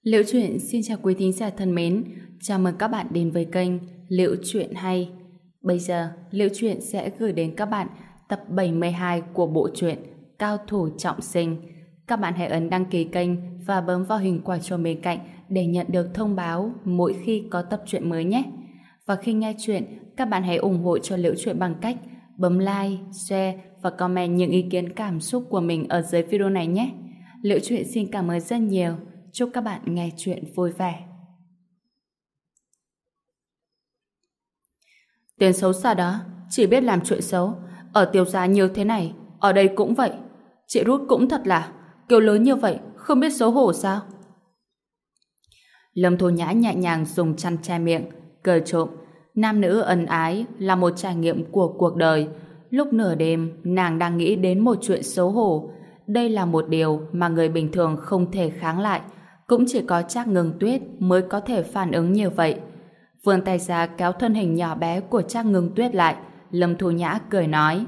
Liễu Chuyện xin chào quý thính giả thân mến, chào mừng các bạn đến với kênh Liễu Chuyện Hay. Bây giờ, Liễu Chuyện sẽ gửi đến các bạn tập 72 của bộ truyện Cao Thủ Trọng Sinh. Các bạn hãy ấn đăng ký kênh và bấm vào hình quả chuông bên cạnh để nhận được thông báo mỗi khi có tập truyện mới nhé. Và khi nghe chuyện, các bạn hãy ủng hộ cho Liễu Chuyện bằng cách bấm like, share và comment những ý kiến cảm xúc của mình ở dưới video này nhé. Liễu Chuyện xin cảm ơn rất nhiều. Chúc các bạn nghe chuyện vui vẻ. Tên xấu xa đó chỉ biết làm chuyện xấu. Ở Tiêu gia như thế này, ở đây cũng vậy. Chị Rút cũng thật là kêu lớn như vậy, không biết xấu hổ sao? Lâm Thô Nhã nhẹ nhàng dùng chăn che miệng, cười trộm. Nam nữ ân ái là một trải nghiệm của cuộc đời. Lúc nửa đêm, nàng đang nghĩ đến một chuyện xấu hổ. Đây là một điều mà người bình thường không thể kháng lại. Cũng chỉ có Trác Ngưng Tuyết mới có thể phản ứng như vậy. Vươn tay ra kéo thân hình nhỏ bé của Trác Ngưng Tuyết lại. Lâm Thu Nhã cười nói: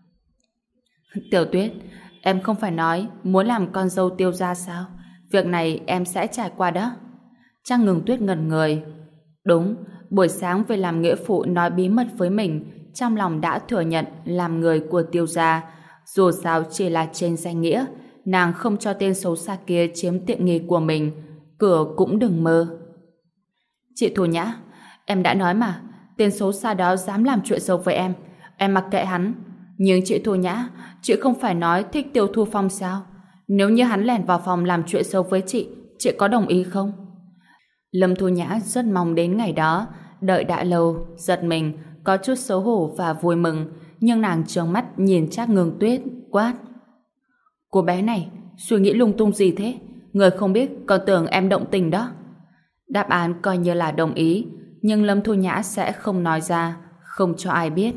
Tiểu Tuyết, em không phải nói muốn làm con dâu Tiêu gia sao? Việc này em sẽ trải qua đó. Trác Ngưng Tuyết ngẩn người. Đúng, buổi sáng về làm nghĩa phụ nói bí mật với mình, trong lòng đã thừa nhận làm người của Tiêu gia. Dù sao chỉ là trên danh nghĩa, nàng không cho tên xấu xa kia chiếm tiện nghi của mình, cửa cũng đừng mơ. Chị Thu Nhã, em đã nói mà, tên xấu xa đó dám làm chuyện xấu với em mặc kệ hắn. Nhưng chị Thu Nhã, chị không phải nói thích Tiêu Thu Phong sao? Nếu như hắn lẻn vào phòng làm chuyện xấu với chị có đồng ý không? Lâm Thu Nhã rất mong đến ngày đó, đợi đã lâu, giật mình, có chút xấu hổ và vui mừng, nhưng nàng trợn mắt nhìn Trác Ngưng Tuyết, quát: Cô bé này, suy nghĩ lung tung gì thế? Người không biết còn tưởng em động tình đó. Đáp án coi như là đồng ý, nhưng Lâm Thu Nhã sẽ không nói ra, không cho ai biết.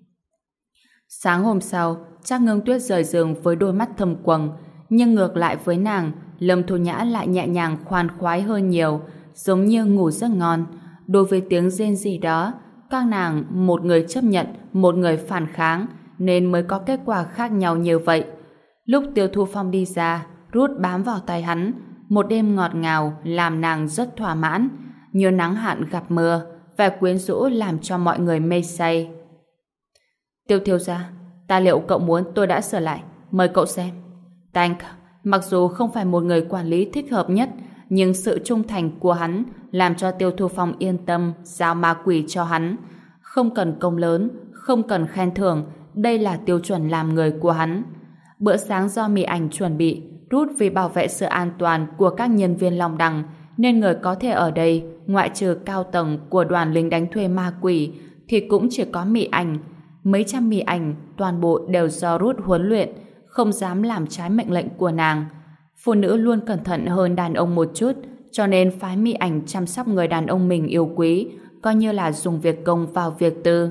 Sáng hôm sau, Trác Ngưng Tuyết rời giường với đôi mắt thâm quầng, nhưng ngược lại với nàng, Lâm Thu Nhã lại nhẹ nhàng khoan khoái hơn nhiều, giống như ngủ rất ngon. Đối với tiếng rên rỉ đó, các nàng một người chấp nhận, một người phản kháng, nên mới có kết quả khác nhau như vậy. Lúc Tiêu Thu Phong đi ra, Rút bám vào tay hắn, một đêm ngọt ngào làm nàng rất thỏa mãn, như nắng hạn gặp mưa, vẻ quyến rũ làm cho mọi người mê say. Tiêu thiếu gia, tài liệu cậu muốn tôi đã sửa lại, mời cậu xem. Tank, mặc dù không phải một người quản lý thích hợp nhất, nhưng sự trung thành của hắn làm cho Tiêu Thu Phong yên tâm giao ma quỷ cho hắn. Không cần công lớn, không cần khen thưởng, đây là tiêu chuẩn làm người của hắn. Bữa sáng do Mỹ Ảnh chuẩn bị, Rút vì bảo vệ sự an toàn của các nhân viên Long Đằng, nên người có thể ở đây, ngoại trừ cao tầng của đoàn lính đánh thuê ma quỷ, thì cũng chỉ có Mỹ Ảnh. Mấy trăm Mỹ Ảnh, toàn bộ đều do Rút huấn luyện, không dám làm trái mệnh lệnh của nàng. Phụ nữ luôn cẩn thận hơn đàn ông một chút, cho nên phái Mỹ Ảnh chăm sóc người đàn ông mình yêu quý, coi như là dùng việc công vào việc tư.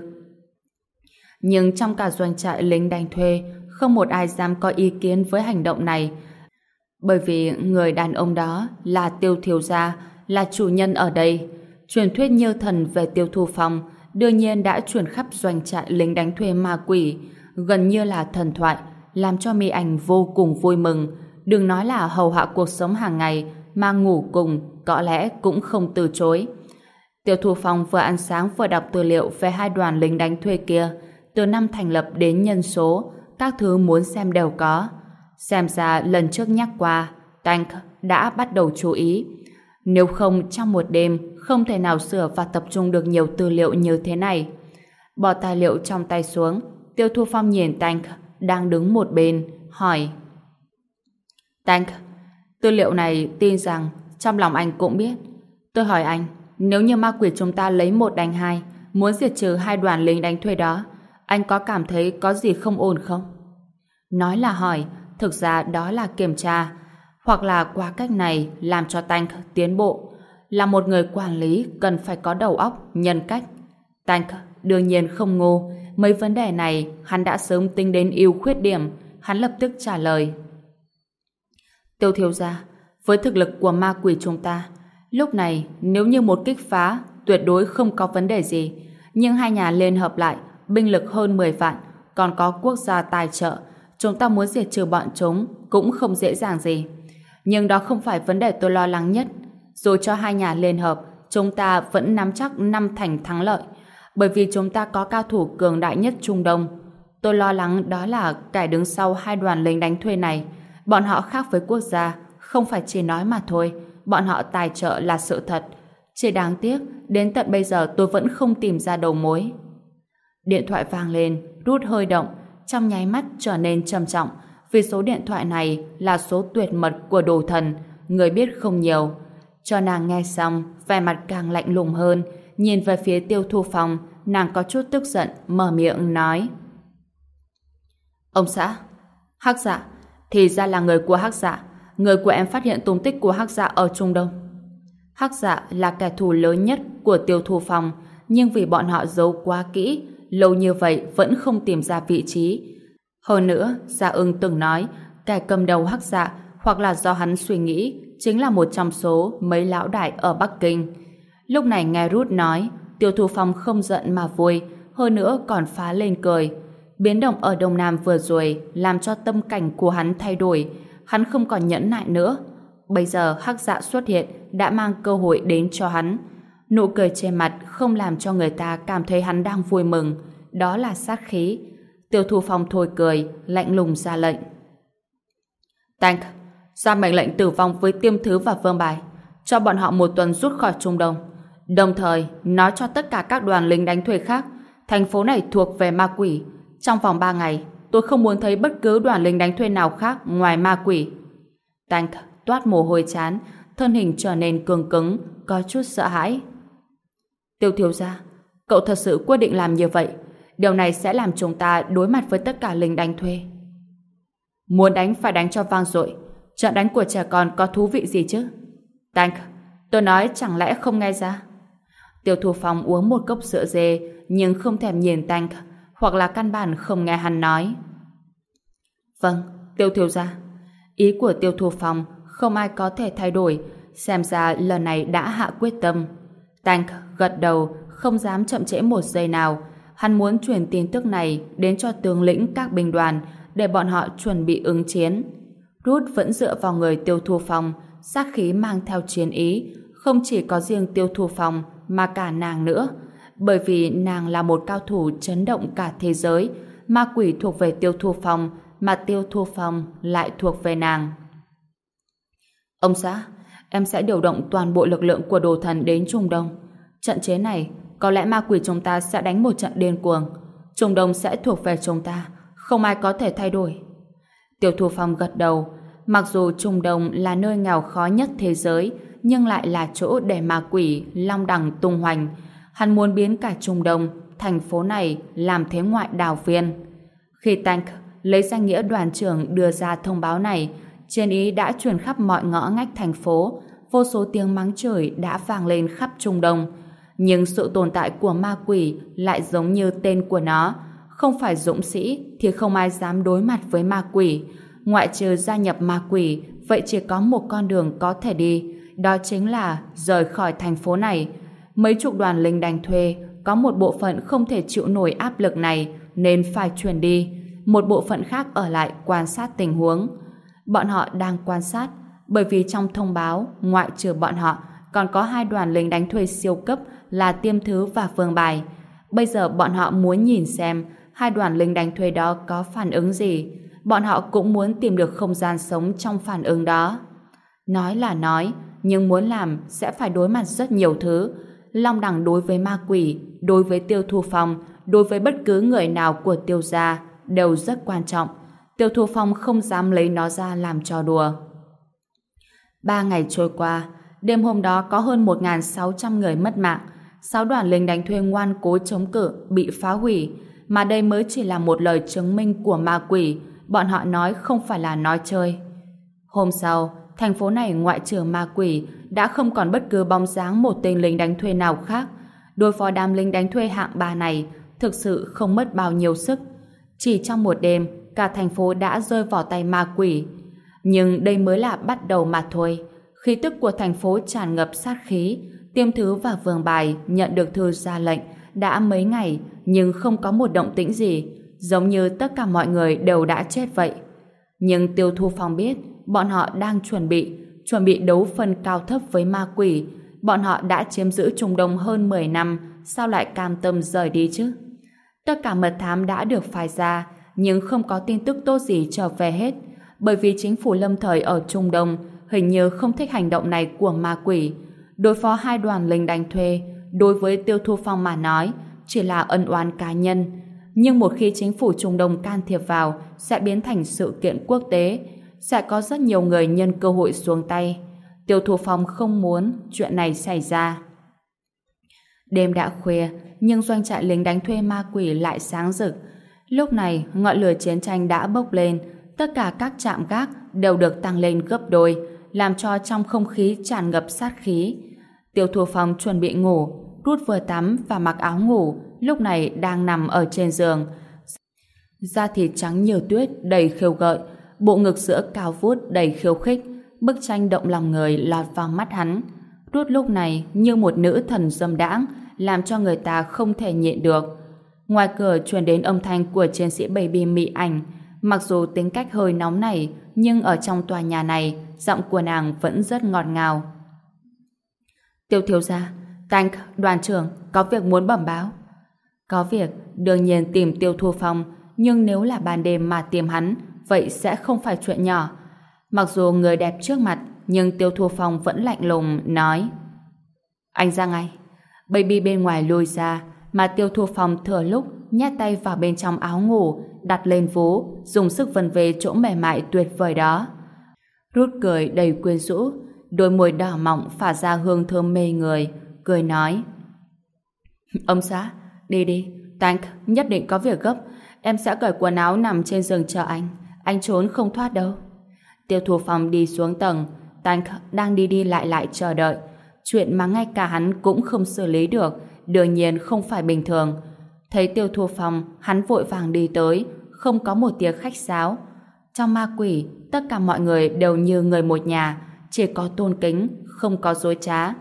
Nhưng trong cả doanh trại lính đánh thuê, không một ai dám có ý kiến với hành động này, bởi vì người đàn ông đó là Tiêu thiếu gia, là chủ nhân ở đây. Truyền thuyết như thần về Tiêu Thu Phong đương nhiên đã truyền khắp doanh trại lính đánh thuê ma quỷ, gần như là thần thoại, làm cho Mỹ Ảnh vô cùng vui mừng. Đừng nói là hầu hạ cuộc sống hàng ngày, mà ngủ cùng có lẽ cũng không từ chối. Tiêu Thu Phong vừa ăn sáng vừa đọc tư liệu về hai đoàn lính đánh thuê kia, từ năm thành lập đến nhân số, các thứ muốn xem đều có. Xem ra lần trước nhắc qua, Tank đã bắt đầu chú ý. Nếu không trong một đêm không thể nào sửa và tập trung được nhiều tư liệu như thế này. Bỏ tài liệu trong tay xuống, Tiêu Thu Phong nhìn Tank đang đứng một bên, hỏi: Tank, tư liệu này tin rằng trong lòng anh cũng biết. Tôi hỏi anh, nếu như ma quỷ chúng ta lấy 1 đánh 2, muốn diệt trừ hai đoàn lính đánh thuê đó, anh có cảm thấy có gì không ổn không? Nói là hỏi, thực ra đó là kiểm tra, hoặc là qua cách này làm cho Tank tiến bộ. Là một người quản lý cần phải có đầu óc, nhân cách. Tank đương nhiên không ngu, mấy vấn đề này hắn đã sớm tính đến ưu khuyết điểm. Hắn lập tức trả lời: Tiêu thiếu gia, với thực lực của ma quỷ chúng ta, lúc này nếu như một kích phá tuyệt đối không có vấn đề gì, nhưng hai nhà liên hợp lại, binh lực hơn 10 vạn, còn có quốc gia tài trợ, chúng ta muốn diệt trừ bọn chúng cũng không dễ dàng gì. Nhưng đó không phải vấn đề tôi lo lắng nhất. Dù cho hai nhà liên hợp, chúng ta vẫn nắm chắc 5 thành thắng lợi, bởi vì chúng ta có cao thủ cường đại nhất Trung Đông. Tôi lo lắng đó là kẻ đứng sau hai đoàn lính đánh thuê này. Bọn họ khác với quốc gia, không phải chỉ nói mà thôi, bọn họ tài trợ là sự thật. Chỉ đáng tiếc, đến tận bây giờ tôi vẫn không tìm ra đầu mối. Điện thoại vang lên, Ruth hơi động, trong nháy mắt trở nên trầm trọng, vì số điện thoại này là số tuyệt mật của đồ thần, người biết không nhiều. Cho nàng nghe xong, vẻ mặt càng lạnh lùng hơn, nhìn về phía Tiêu Thu Phong, nàng có chút tức giận, mở miệng nói: Ông xã, Hắc Dạ, thì ra là người của Hắc Dạ. Người của em phát hiện tung tích của Hắc Dạ ở Trung Đông. Hắc Dạ là kẻ thù lớn nhất của Tiêu Thu Phong, nhưng vì bọn họ giấu quá kỹ, lâu như vậy vẫn không tìm ra vị trí. Hơn nữa, Gia Ưng từng nói, kẻ cầm đầu Hắc Dạ hoặc là do hắn suy nghĩ, chính là một trong số mấy lão đại ở Bắc Kinh. Lúc này nghe Ruth nói, Tiêu Thu Phong không giận mà vui, hơn nữa còn phá lên cười. Biến động ở Đông Nam vừa rồi làm cho tâm cảnh của hắn thay đổi, hắn không còn nhẫn nại nữa. Bây giờ Hắc Dạ xuất hiện đã mang cơ hội đến cho hắn. Nụ cười trên mặt không làm cho người ta cảm thấy hắn đang vui mừng, đó là sát khí. Tiêu Thu Phong thôi cười, lạnh lùng ra lệnh: Tank, ra mệnh lệnh tử vong với Tiêm Thứ và Vương Bài, cho bọn họ 1 tuần rút khỏi Trung Đông. Đồng thời nói cho tất cả các đoàn lính đánh thuê khác, thành phố này thuộc về ma quỷ. Trong vòng 3 ngày, tôi không muốn thấy bất cứ đoàn lính đánh thuê nào khác ngoài ma quỷ. Tank toát mồ hôi chán, thân hình trở nên cứng cứng, có chút sợ hãi. Tiêu thiếu gia, cậu thật sự quyết định làm như vậy? Điều này sẽ làm chúng ta đối mặt với tất cả lính đánh thuê. Muốn đánh phải đánh cho vang dội. Trận đánh của trẻ con có thú vị gì chứ? Tank, tôi nói chẳng lẽ không nghe ra? Tiêu Thu Phong uống một cốc sữa dê nhưng không thèm nhìn Tank, hoặc là căn bản không nghe hắn nói. Vâng, Tiêu thiếu gia. Ý của Tiêu Thu Phong không ai có thể thay đổi, xem ra lần này đã hạ quyết tâm. Tank gật đầu, không dám chậm trễ một giây nào. Hắn muốn truyền tin tức này đến cho tướng lĩnh các binh đoàn để bọn họ chuẩn bị ứng chiến. Ruth vẫn dựa vào người Tiêu Thu Phong, sát khí mang theo chiến ý, không chỉ có riêng Tiêu Thu Phong mà cả nàng nữa, bởi vì nàng là một cao thủ chấn động cả thế giới. Ma quỷ thuộc về Tiêu Thu Phong, mà Tiêu Thu Phong lại thuộc về nàng. Ông xã, em sẽ điều động toàn bộ lực lượng của đồ thần đến Trung Đông. Trận chiến này, có lẽ ma quỷ chúng ta sẽ đánh một trận điên cuồng. Trung Đông sẽ thuộc về chúng ta, không ai có thể thay đổi. Tiêu Thu Phong gật đầu. Mặc dù Trung Đông là nơi nghèo khó nhất thế giới, nhưng lại là chỗ để ma quỷ long đẳng tung hoành. Hắn muốn biến cả Trung Đông, thành phố này, làm thế ngoại đảo viên. Khi Tank lấy danh nghĩa đoàn trưởng đưa ra thông báo này, chiến ý đã truyền khắp mọi ngõ ngách thành phố, vô số tiếng mắng chửi đã vang lên khắp Trung Đông. Nhưng sự tồn tại của ma quỷ lại giống như tên của nó, không phải dũng sĩ thì không ai dám đối mặt với ma quỷ. Ngoại trừ gia nhập ma quỷ, vậy chỉ có một con đường có thể đi, đó chính là rời khỏi thành phố này. Mấy chục đoàn lính đánh thuê, có một bộ phận không thể chịu nổi áp lực này nên phải chuyển đi, một bộ phận khác ở lại quan sát tình huống. Bọn họ đang quan sát, bởi vì trong thông báo, ngoại trừ bọn họ, còn có 2 đoàn lính đánh thuê siêu cấp là Tiêm Thứ và Vương Bài. Bây giờ bọn họ muốn nhìn xem 2 đoàn lính đánh thuê đó có phản ứng gì. Bọn họ cũng muốn tìm được không gian sống trong phản ứng đó. Nói là nói, nhưng muốn làm sẽ phải đối mặt rất nhiều thứ. Long đẳng đối với ma quỷ, đối với Tiêu Thu Phong, đối với bất cứ người nào của Tiêu gia đều rất quan trọng. Tiêu Thu Phong không dám lấy nó ra làm trò đùa. 3 ngày trôi qua, đêm hôm đó có hơn 1.600 người mất mạng, 6 đoàn lính đánh thuê ngoan cố chống cự bị phá hủy, mà đây mới chỉ là một lời chứng minh của ma quỷ, bọn họ nói không phải là nói chơi. Hôm sau, thành phố này ngoại trừ ma quỷ đã không còn bất cứ bóng dáng một tên lính đánh thuê nào khác. Đối phó đám lính đánh thuê hạng 3 này thực sự không mất bao nhiêu sức. Chỉ trong một đêm, cả thành phố đã rơi vào tay ma quỷ. Nhưng đây mới là bắt đầu mà thôi. Khí tức của thành phố tràn ngập sát khí. Tiêm Thứ và Vương Bài nhận được thư ra lệnh đã mấy ngày nhưng không có một động tĩnh gì, giống như tất cả mọi người đều đã chết vậy. Nhưng Tiêu Thu Phong biết bọn họ đang chuẩn bị, chuẩn bị đấu phân cao thấp với ma quỷ. Bọn họ đã chiếm giữ Trung Đông hơn 10 năm, sao lại cam tâm rời đi chứ? Tất cả mật thám đã được phái ra, nhưng không có tin tức tốt gì trở về hết, bởi vì chính phủ lâm thời ở Trung Đông hình như không thích hành động này của ma quỷ. Đối phó hai đoàn lính đánh thuê, đối với Tiêu Thu Phong mà nói, chỉ là ân oán cá nhân. Nhưng một khi chính phủ Trung Đông can thiệp vào, sẽ biến thành sự kiện quốc tế, sẽ có rất nhiều người nhân cơ hội xuống tay. Tiêu Thu Phong không muốn chuyện này xảy ra. Đêm đã khuya, nhưng doanh trại lính đánh thuê ma quỷ lại sáng rực. Lúc này, ngọn lửa chiến tranh đã bốc lên, tất cả các trạm gác đều được tăng lên gấp đôi, làm cho trong không khí tràn ngập sát khí. Tiêu Thu Phong chuẩn bị ngủ, rút vừa tắm và mặc áo ngủ, lúc này đang nằm ở trên giường. Da thịt trắng như tuyết đầy khiêu gợi, bộ ngực sữa cao vút đầy khiêu khích, bức tranh động lòng người lọt vào mắt hắn. Rút lúc này như một nữ thần dâm đãng, làm cho người ta không thể nhịn được. Ngoài cửa truyền đến âm thanh của chiến sĩ Baby Mỹ Ảnh. Mặc dù tính cách hơi nóng này, nhưng ở trong tòa nhà này, giọng của nàng vẫn rất ngọt ngào. Tiêu thiếu gia, Tank, đoàn trưởng, có việc muốn bẩm báo. Có việc, đương nhiên tìm Tiêu Thu Phong, nhưng nếu là ban đêm mà tìm hắn, vậy sẽ không phải chuyện nhỏ. Mặc dù người đẹp trước mặt, nhưng Tiêu Thu Phong vẫn lạnh lùng, nói: Anh ra ngay. Baby bên ngoài lùi ra, mà Tiêu Thu Phong thừa lúc nhét tay vào bên trong áo ngủ, đặt lên vú, dùng sức vần về chỗ mềm mại tuyệt vời đó. Rút cười đầy quyến rũ, đôi môi đỏ mọng phả ra hương thơm mê người, cười nói: Ông xã, đi đi, Tank nhất định có việc gấp, em sẽ cởi quần áo nằm trên giường chờ anh trốn không thoát đâu. Tiêu Thu Phong đi xuống tầng, Tank đang đi đi lại lại chờ đợi. Chuyện mà ngay cả hắn cũng không xử lý được, đương nhiên không phải bình thường. Thấy Tiêu Thu Phong, hắn vội vàng đi tới, không có một tiếng khách sáo. Trong ma quỷ, tất cả mọi người đều như người một nhà, chỉ có tôn kính, không có dối trá.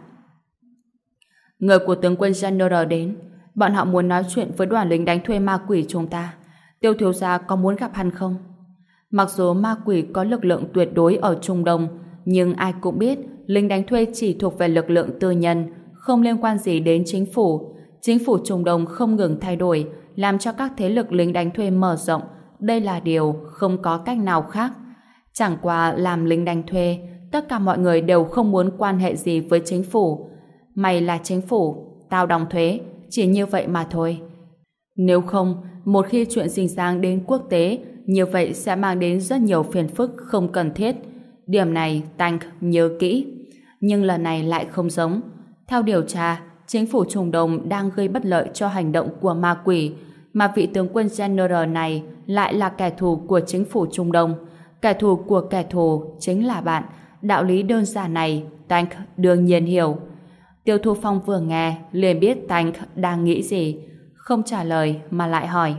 Người của tướng quân General đến, bọn họ muốn nói chuyện với đoàn lính đánh thuê ma quỷ chúng ta. Tiêu thiếu gia có muốn gặp hắn không? Mặc dù ma quỷ có lực lượng tuyệt đối ở Trung Đông, nhưng ai cũng biết lính đánh thuê chỉ thuộc về lực lượng tư nhân, không liên quan gì đến chính phủ. Chính phủ Trung Đông không ngừng thay đổi, làm cho các thế lực lính đánh thuê mở rộng. Đây là điều không có cách nào khác. Chẳng qua làm lính đánh thuê, tất cả mọi người đều không muốn quan hệ gì với chính phủ. Mày là chính phủ, tao đóng thuế, chỉ như vậy mà thôi. Nếu không, một khi chuyện sinh sang đến quốc tế, như vậy sẽ mang đến rất nhiều phiền phức không cần thiết. Điểm này Tank nhớ kỹ. Nhưng lần này lại không giống. Theo điều tra, chính phủ Trung Đông đang gây bất lợi cho hành động của ma quỷ, mà vị tướng quân General này lại là kẻ thù của chính phủ Trung Đông. Kẻ thù của kẻ thù chính là bạn. Đạo lý đơn giản này Tank đương nhiên hiểu. Tiêu Thu Phong vừa nghe liền biết Tank đang nghĩ gì, không trả lời mà lại hỏi: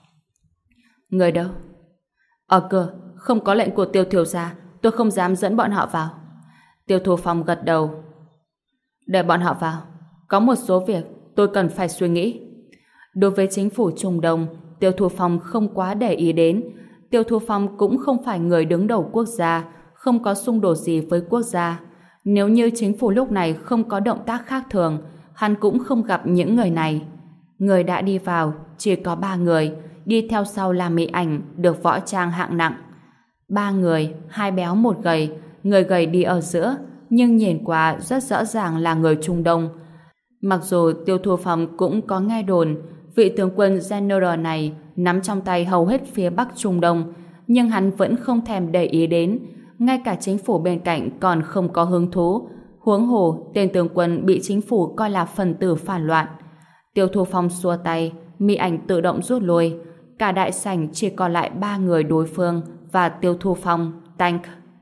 Người đâu? Ở cửa, không có lệnh của Tiêu thiếu gia, tôi không dám dẫn bọn họ vào. Tiêu Thu Phong gật đầu. Để bọn họ vào, có một số việc tôi cần phải suy nghĩ. Đối với chính phủ Trung Đông, Tiêu Thu Phong không quá để ý đến. Tiêu Thu Phong cũng không phải người đứng đầu quốc gia, không có xung đột gì với quốc gia. Nếu như chính phủ lúc này không có động tác khác thường, hắn cũng không gặp những người này. Người đã đi vào chỉ có 3 người, đi theo sau là Mỹ Ảnh được võ trang hạng nặng. 3 người, 2 béo 1 gầy, người gầy đi ở giữa, nhưng nhìn qua rất rõ ràng là người Trung Đông. Mặc dù Tiêu Thu Phong cũng có nghe đồn vị tướng quân General này nắm trong tay hầu hết phía Bắc Trung Đông, nhưng hắn vẫn không thèm để ý đến. Ngay cả chính phủ bên cạnh còn không có hứng thú, huống hồ tên tướng quân bị chính phủ coi là phần tử phản loạn. Tiêu Thu Phong xua tay, Mỹ Ảnh tự động rút lui. Cả đại sảnh chỉ còn lại 3 người đối phương và Tiêu Thu Phong, Tank.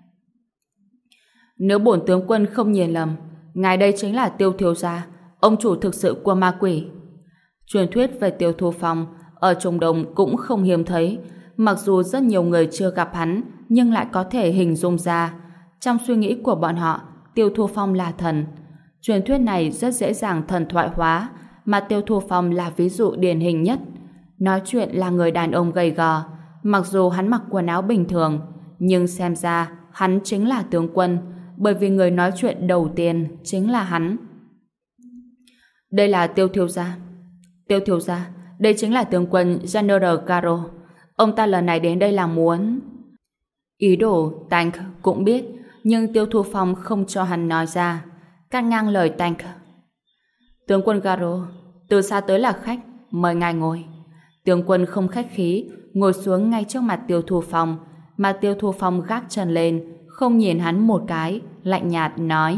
Nếu bổn tướng quân không nhìn lầm, ngài đây chính là Tiêu thiếu gia, ông chủ thực sự của ma quỷ. Truyền thuyết về Tiêu Thu Phong ở Trung Đông cũng không hiếm thấy. Mặc dù rất nhiều người chưa gặp hắn, nhưng lại có thể hình dung ra. Trong suy nghĩ của bọn họ, Tiêu Thu Phong là thần. Truyền thuyết này rất dễ dàng thần thoại hóa, mà Tiêu Thu Phong là ví dụ điển hình nhất. Nói chuyện là người đàn ông gầy gò, mặc dù hắn mặc quần áo bình thường, nhưng xem ra hắn chính là tướng quân, bởi vì người nói chuyện đầu tiên chính là hắn. Đây là Tiêu thiếu gia. Tiêu thiếu gia, đây chính là tướng quân General Garo. Ông ta lần này đến đây là muốn... Ý đồ Tank cũng biết, nhưng Tiêu Thu Phong không cho hắn nói ra, cắt ngang lời Tank. Tướng quân Garo, từ xa tới là khách, mời ngài ngồi. Tướng quân không khách khí, ngồi xuống ngay trước mặt Tiêu Thu Phong, mà Tiêu Thu Phong gác chân lên, không nhìn hắn một cái, lạnh nhạt nói: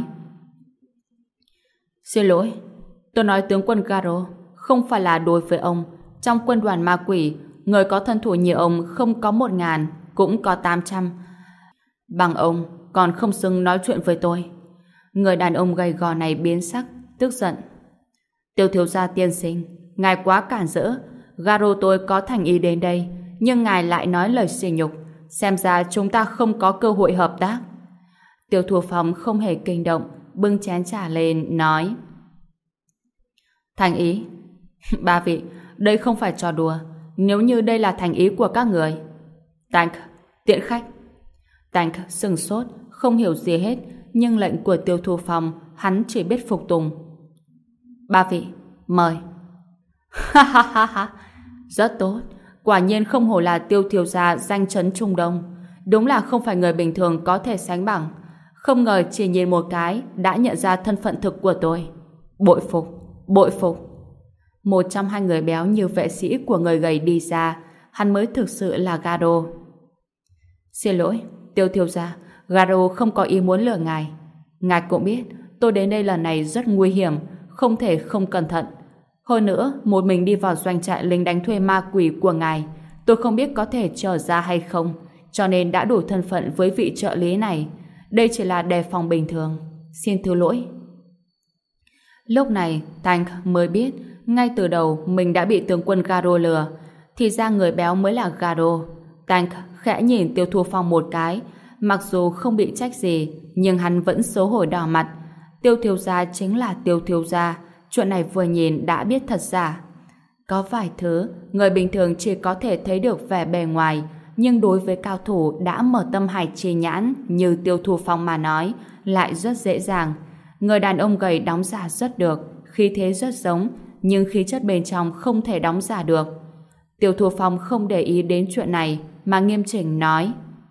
Xin lỗi, tôi nói tướng quân Garo, không phải là đối với ông. Trong quân đoàn ma quỷ, người có thân thủ như ông không có 1.000, cũng có 800. Bằng ông, còn không xứng nói chuyện với tôi. Người đàn ông gầy gò này biến sắc, tức giận. Tiêu thiếu gia tiên sinh, ngài quá cản rỡ. Garo tôi có thành ý đến đây, nhưng ngài lại nói lời sỉ nhục. Xem ra chúng ta không có cơ hội hợp tác. Tiêu Thu Phong không hề kinh động, bưng chén trà lên, nói: Thành ý? Ba vị, đây không phải trò đùa. Nếu như đây là thành ý của các người. Tank, tiễn khách. Tank sừng sốt, không hiểu gì hết, nhưng lệnh của Tiêu Thu Phong hắn chỉ biết phục tùng. Ba vị, mời. Ha ha ha ha, rất tốt. Quả nhiên không hổ là Tiêu thiếu gia danh chấn Trung Đông. Đúng là không phải người bình thường có thể sánh bằng. Không ngờ chỉ nhìn một cái đã nhận ra thân phận thực của tôi. Bội phục, bội phục. Một trong hai người béo như vệ sĩ của người gầy đi ra, hắn mới thực sự là Garo. Xin lỗi, Tiêu thiếu gia, Garo không có ý muốn lừa ngài. Ngài cũng biết, tôi đến đây lần này rất nguy hiểm, không thể không cẩn thận. Hơn nữa, một mình đi vào doanh trại lính đánh thuê ma quỷ của ngài, tôi không biết có thể trở ra hay không, cho nên đã đủ thân phận với vị trợ lý này. Đây chỉ là đề phòng bình thường. Xin thứ lỗi. Lúc này, Tank mới biết, ngay từ đầu mình đã bị tướng quân Garo lừa. Thì ra người béo mới là Garo. Tank khẽ nhìn Tiêu Thu Phong một cái, mặc dù không bị trách gì, nhưng hắn vẫn xấu hổ đỏ mặt. Tiêu thiếu gia chính là Tiêu thiếu gia, chuyện này vừa nhìn đã biết thật giả. Có vài thứ người bình thường chỉ có thể thấy được vẻ bề ngoài, nhưng đối với cao thủ đã mở tâm hải chi nhãn như Tiêu Thu Phong mà nói lại rất dễ dàng. Người đàn ông gầy đóng giả rất được, khí thế rất giống, nhưng khí chất bên trong không thể đóng giả được. Tiêu Thu Phong không để ý đến chuyện này mà nghiêm chỉnh nói: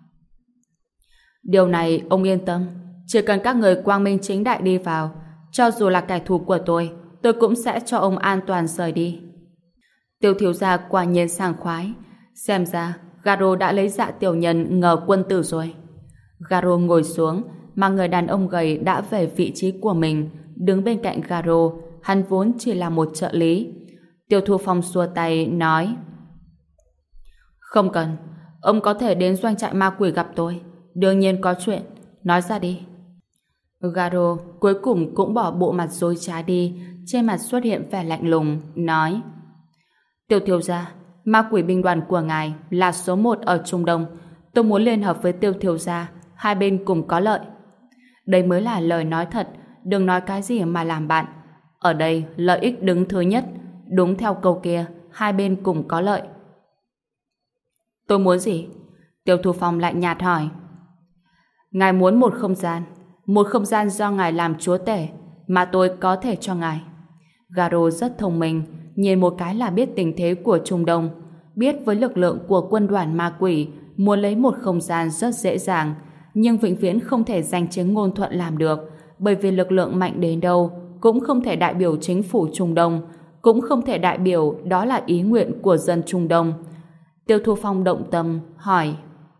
Điều này ông yên tâm, chỉ cần các người quang minh chính đại đi vào, cho dù là kẻ thù của tôi cũng sẽ cho ông an toàn rời đi. Tiêu thiếu gia quả nhiên sảng khoái, xem ra Garo đã lấy dạ tiểu nhân ngờ quân tử rồi. Garo ngồi xuống, mà người đàn ông gầy đã về vị trí của mình, đứng bên cạnh Garo. Hắn vốn chỉ là một trợ lý. Tiêu Thu Phong xua tay nói: Không cần, ông có thể đến doanh trại ma quỷ gặp tôi. Đương nhiên có chuyện, nói ra đi. Garo cuối cùng cũng bỏ bộ mặt dối trá đi, trên mặt xuất hiện vẻ lạnh lùng, nói: Tiêu thiếu gia, ma quỷ binh đoàn của ngài là số 1 ở Trung Đông. Tôi muốn liên hợp với Tiêu thiếu gia, hai bên cùng có lợi. Đây mới là lời nói thật, đừng nói cái gì mà làm bạn. Ở đây lợi ích đứng thứ nhất, đúng theo câu kia, hai bên cùng có lợi. Tôi muốn gì? Tiêu Thu Phong lại nhạt hỏi. Ngài muốn một không gian do ngài làm chúa tể, mà tôi có thể cho ngài. Garo rất thông minh, nhìn một cái là biết tình thế của Trung Đông, biết với lực lượng của quân đoàn ma quỷ, muốn lấy một không gian rất dễ dàng, nhưng vĩnh viễn không thể danh chính ngôn thuận làm được, bởi vì lực lượng mạnh đến đâu cũng không thể đại biểu chính phủ Trung Đông, cũng không thể đại biểu đó là ý nguyện của dân Trung Đông. Tiêu Thu Phong động tâm, hỏi: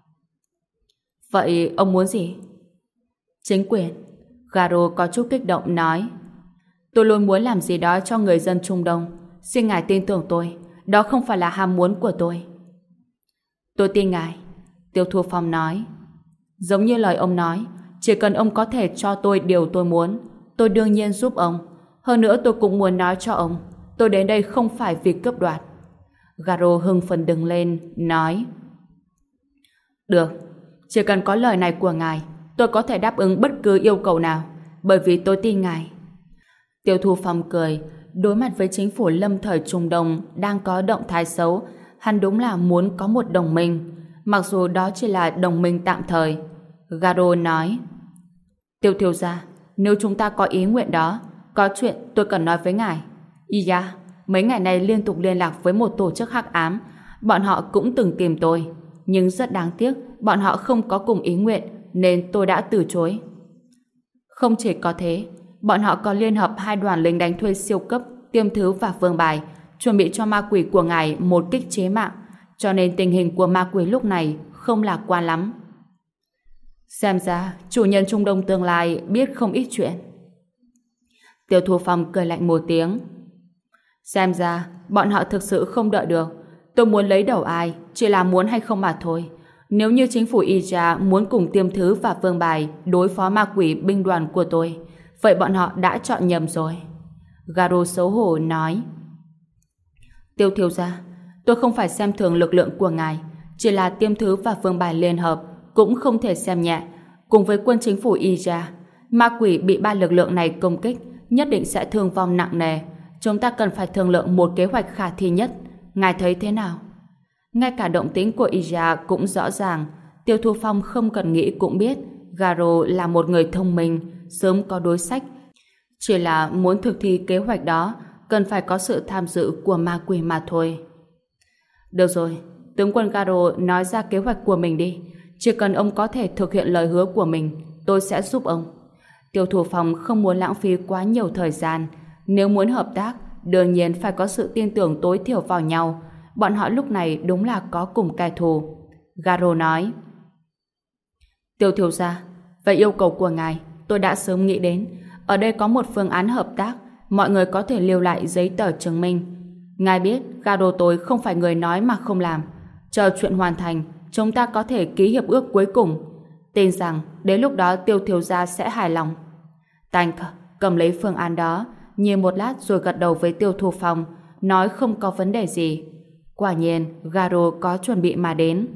Vậy ông muốn gì? Chính quyền. Garo có chút kích động nói: Tôi luôn muốn làm gì đó cho người dân Trung Đông. Xin ngài tin tưởng tôi, đó không phải là ham muốn của tôi. Tôi tin ngài. Tiêu Thu Phong nói: Giống như lời ông nói, chỉ cần ông có thể cho tôi điều tôi muốn, tôi đương nhiên giúp ông. Hơn nữa tôi cũng muốn nói cho ông, tôi đến đây không phải vì cướp đoạt. Garo hưng phấn đứng lên, nói: Được, chỉ cần có lời này của ngài, tôi có thể đáp ứng bất cứ yêu cầu nào, bởi vì tôi tin ngài. Tiêu Thu Phong cười, đối mặt với chính phủ lâm thời Trung Đông đang có động thái xấu, hắn đúng là muốn có một đồng minh, mặc dù đó chỉ là đồng minh tạm thời. Garo nói: Tiêu thiếu gia, nếu chúng ta có ý nguyện đó, có chuyện tôi cần nói với ngài. Iya, mấy ngày nay liên tục liên lạc với một tổ chức hắc ám, bọn họ cũng từng tìm tôi, nhưng rất đáng tiếc, bọn họ không có cùng ý nguyện, nên tôi đã từ chối. Không chỉ có thế, bọn họ còn liên hợp hai đoàn lính đánh thuê siêu cấp, Tiêm Thứ và Vương Bài, chuẩn bị cho ma quỷ của ngài một kích chế mạng, cho nên tình hình của ma quỷ lúc này không lạc quan lắm. Xem ra, chủ nhân Trung Đông tương lai biết không ít chuyện. Tiêu Thu Phong cười lạnh một tiếng. Xem ra, bọn họ thực sự không đợi được. Tôi muốn lấy đầu ai, chỉ là muốn hay không mà thôi. Nếu như chính phủ Ija muốn cùng Tiêm Thứ và Vương Bài đối phó ma quỷ binh đoàn của tôi, vậy bọn họ đã chọn nhầm rồi. Garo xấu hổ nói. Tiêu thiếu gia, tôi không phải xem thường lực lượng của ngài, chỉ là Tiêm Thứ và Vương Bài liên hợp cũng không thể xem nhẹ. Cùng với quân chính phủ Ija, ma quỷ bị ba lực lượng này công kích nhất định sẽ thương vong nặng nề. Chúng ta cần phải thương lượng một kế hoạch khả thi nhất. Ngài thấy thế nào? Ngay cả động tĩnh của Ija cũng rõ ràng. Tiêu Thu Phong không cần nghĩ cũng biết Garo là một người thông minh, sớm có đối sách. Chỉ là muốn thực thi kế hoạch đó cần phải có sự tham dự của ma quỷ mà thôi. Được rồi, tướng quân Garo nói ra kế hoạch của mình đi. Chỉ cần ông có thể thực hiện lời hứa của mình, tôi sẽ giúp ông. Tiêu Thu Phong không muốn lãng phí quá nhiều thời gian. Nếu muốn hợp tác, đương nhiên phải có sự tin tưởng tối thiểu vào nhau. Bọn họ lúc này đúng là có cùng kẻ thù. Garo nói. Tiêu thiếu gia, về yêu cầu của ngài, tôi đã sớm nghĩ đến. Ở đây có một phương án hợp tác, mọi người có thể lưu lại giấy tờ chứng minh. Ngài biết, Garo tôi không phải người nói mà không làm. Chờ chuyện hoàn thành, chúng ta có thể ký hiệp ước cuối cùng. Tin rằng đến lúc đó Tiêu thiếu gia sẽ hài lòng. Tank cầm lấy phương án đó, nhìn một lát rồi gật đầu với Tiêu Thu Phong, nói không có vấn đề gì. Quả nhiên, Garo có chuẩn bị mà đến.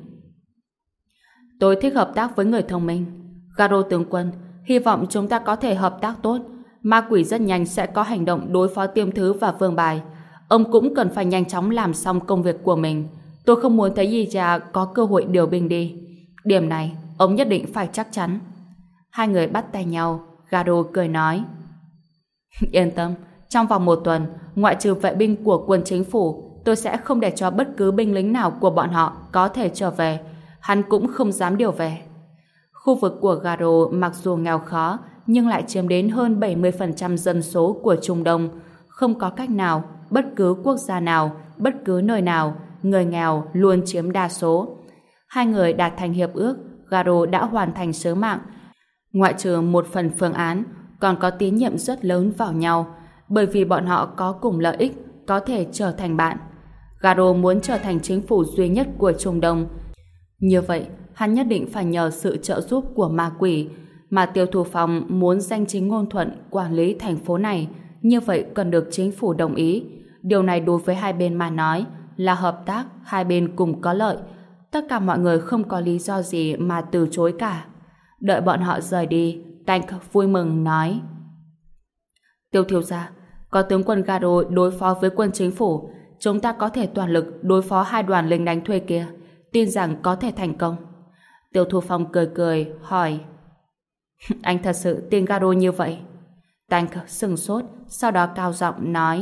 Tôi thích hợp tác với người thông minh. Garo tướng quân, hy vọng chúng ta có thể hợp tác tốt. Ma quỷ rất nhanh sẽ có hành động đối phó Tiêm Thứ và Vương Bài. Ông cũng cần phải nhanh chóng làm xong công việc của mình. Tôi không muốn thấy Ija có cơ hội điều binh đi. Điểm này, ông nhất định phải chắc chắn. Hai người bắt tay nhau, Garo cười nói. Yên tâm, trong vòng 1 tuần, ngoại trừ vệ binh của quân chính phủ, tôi sẽ không để cho bất cứ binh lính nào của bọn họ có thể trở về. Hắn cũng không dám điều về. Khu vực của Garo mặc dù nghèo khó, nhưng lại chiếm đến hơn 70% dân số của Trung Đông. Không có cách nào, bất cứ quốc gia nào, bất cứ nơi nào, người nghèo luôn chiếm đa số. Hai người đạt thành hiệp ước, Garo đã hoàn thành sứ mạng. Ngoại trừ một phần phương án, còn có tín nhiệm rất lớn vào nhau, bởi vì bọn họ có cùng lợi ích, có thể trở thành bạn. Garo muốn trở thành chính phủ duy nhất của Trung Đông. Như vậy, hắn nhất định phải nhờ sự trợ giúp của ma quỷ, mà Tiêu Thu Phong muốn danh chính ngôn thuận quản lý thành phố này, như vậy cần được chính phủ đồng ý. Điều này đối với hai bên mà nói là hợp tác, hai bên cùng có lợi. Tất cả mọi người không có lý do gì mà từ chối cả. Đợi bọn họ rời đi, Tank vui mừng nói. Tiêu thiếu gia, có tướng quân Garo đối phó với quân chính phủ, chúng ta có thể toàn lực đối phó hai đoàn lính đánh thuê kia, tin rằng có thể thành công. Tiêu Thu Phong cười cười, hỏi. Anh thật sự tin Garo như vậy? Tank sừng sốt, sau đó cao giọng nói.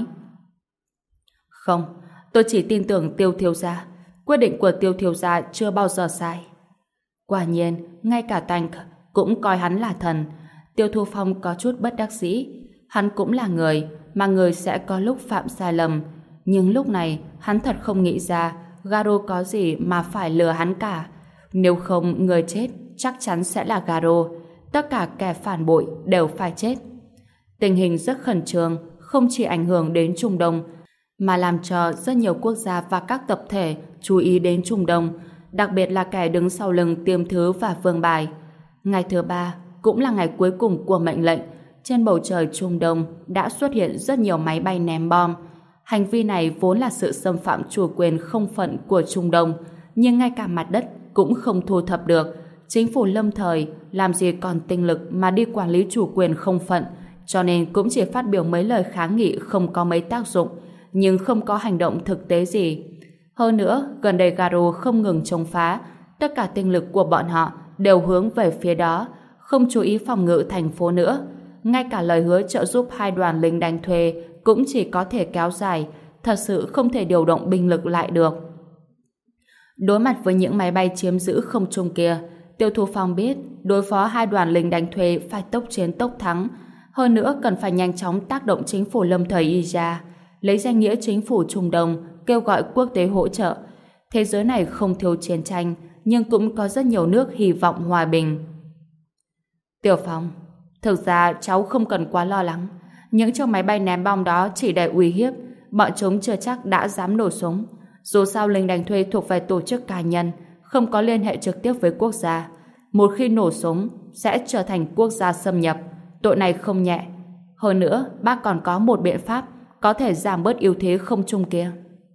Không, tôi chỉ tin tưởng Tiêu thiếu gia. Quyết định của Tiêu thiếu gia chưa bao giờ sai. Quả nhiên, ngay cả Tank cũng coi hắn là thần. Tiêu Thu Phong có chút bất đắc dĩ. Hắn cũng là người, mà người sẽ có lúc phạm sai lầm. Nhưng lúc này, hắn thật không nghĩ ra Garo có gì mà phải lừa hắn cả. Nếu không, người chết chắc chắn sẽ là Garo. Tất cả kẻ phản bội đều phải chết. Tình hình rất khẩn trương, không chỉ ảnh hưởng đến Trung Đông, mà làm cho rất nhiều quốc gia và các tập thể chú ý đến Trung Đông, đặc biệt là kẻ đứng sau lưng Tiêm Thứ và Vương Bài. Ngày thứ 3 cũng là ngày cuối cùng của mệnh lệnh. Trên bầu trời Trung Đông đã xuất hiện rất nhiều máy bay ném bom. Hành vi này vốn là sự xâm phạm chủ quyền không phận của Trung Đông, nhưng ngay cả mặt đất cũng không thu thập được. Chính phủ lâm thời làm gì còn tinh lực mà đi quản lý chủ quyền không phận, cho nên cũng chỉ phát biểu mấy lời kháng nghị không có mấy tác dụng, nhưng không có hành động thực tế gì. Hơn nữa, gần đây Garo không ngừng chống phá, tất cả tinh lực của bọn họ đều hướng về phía đó, không chú ý phòng ngự thành phố nữa. Ngay cả lời hứa trợ giúp hai đoàn lính đánh thuê cũng chỉ có thể kéo dài, thật sự không thể điều động binh lực lại được. Đối mặt với những máy bay chiếm giữ không trung kia, Tiêu Thu Phong biết đối phó hai đoàn lính đánh thuê phải tốc chiến tốc thắng, hơn nữa cần phải nhanh chóng tác động chính phủ lâm thời IJA, lấy danh nghĩa chính phủ Trung Đông kêu gọi quốc tế hỗ trợ. Thế giới này không thiếu chiến tranh, nhưng cũng có rất nhiều nước hy vọng hòa bình. Tiểu Phong, thực ra cháu không cần quá lo lắng. Những chiếc máy bay ném bom đó chỉ để uy hiếp, bọn chúng chưa chắc đã dám nổ súng. Dù sao lính đánh thuê thuộc về tổ chức cá nhân, không có liên hệ trực tiếp với quốc gia. Một khi nổ súng, sẽ trở thành quốc gia xâm nhập. Tội này không nhẹ. Hơn nữa, bác còn có một biện pháp có thể giảm bớt ưu thế không trung kia.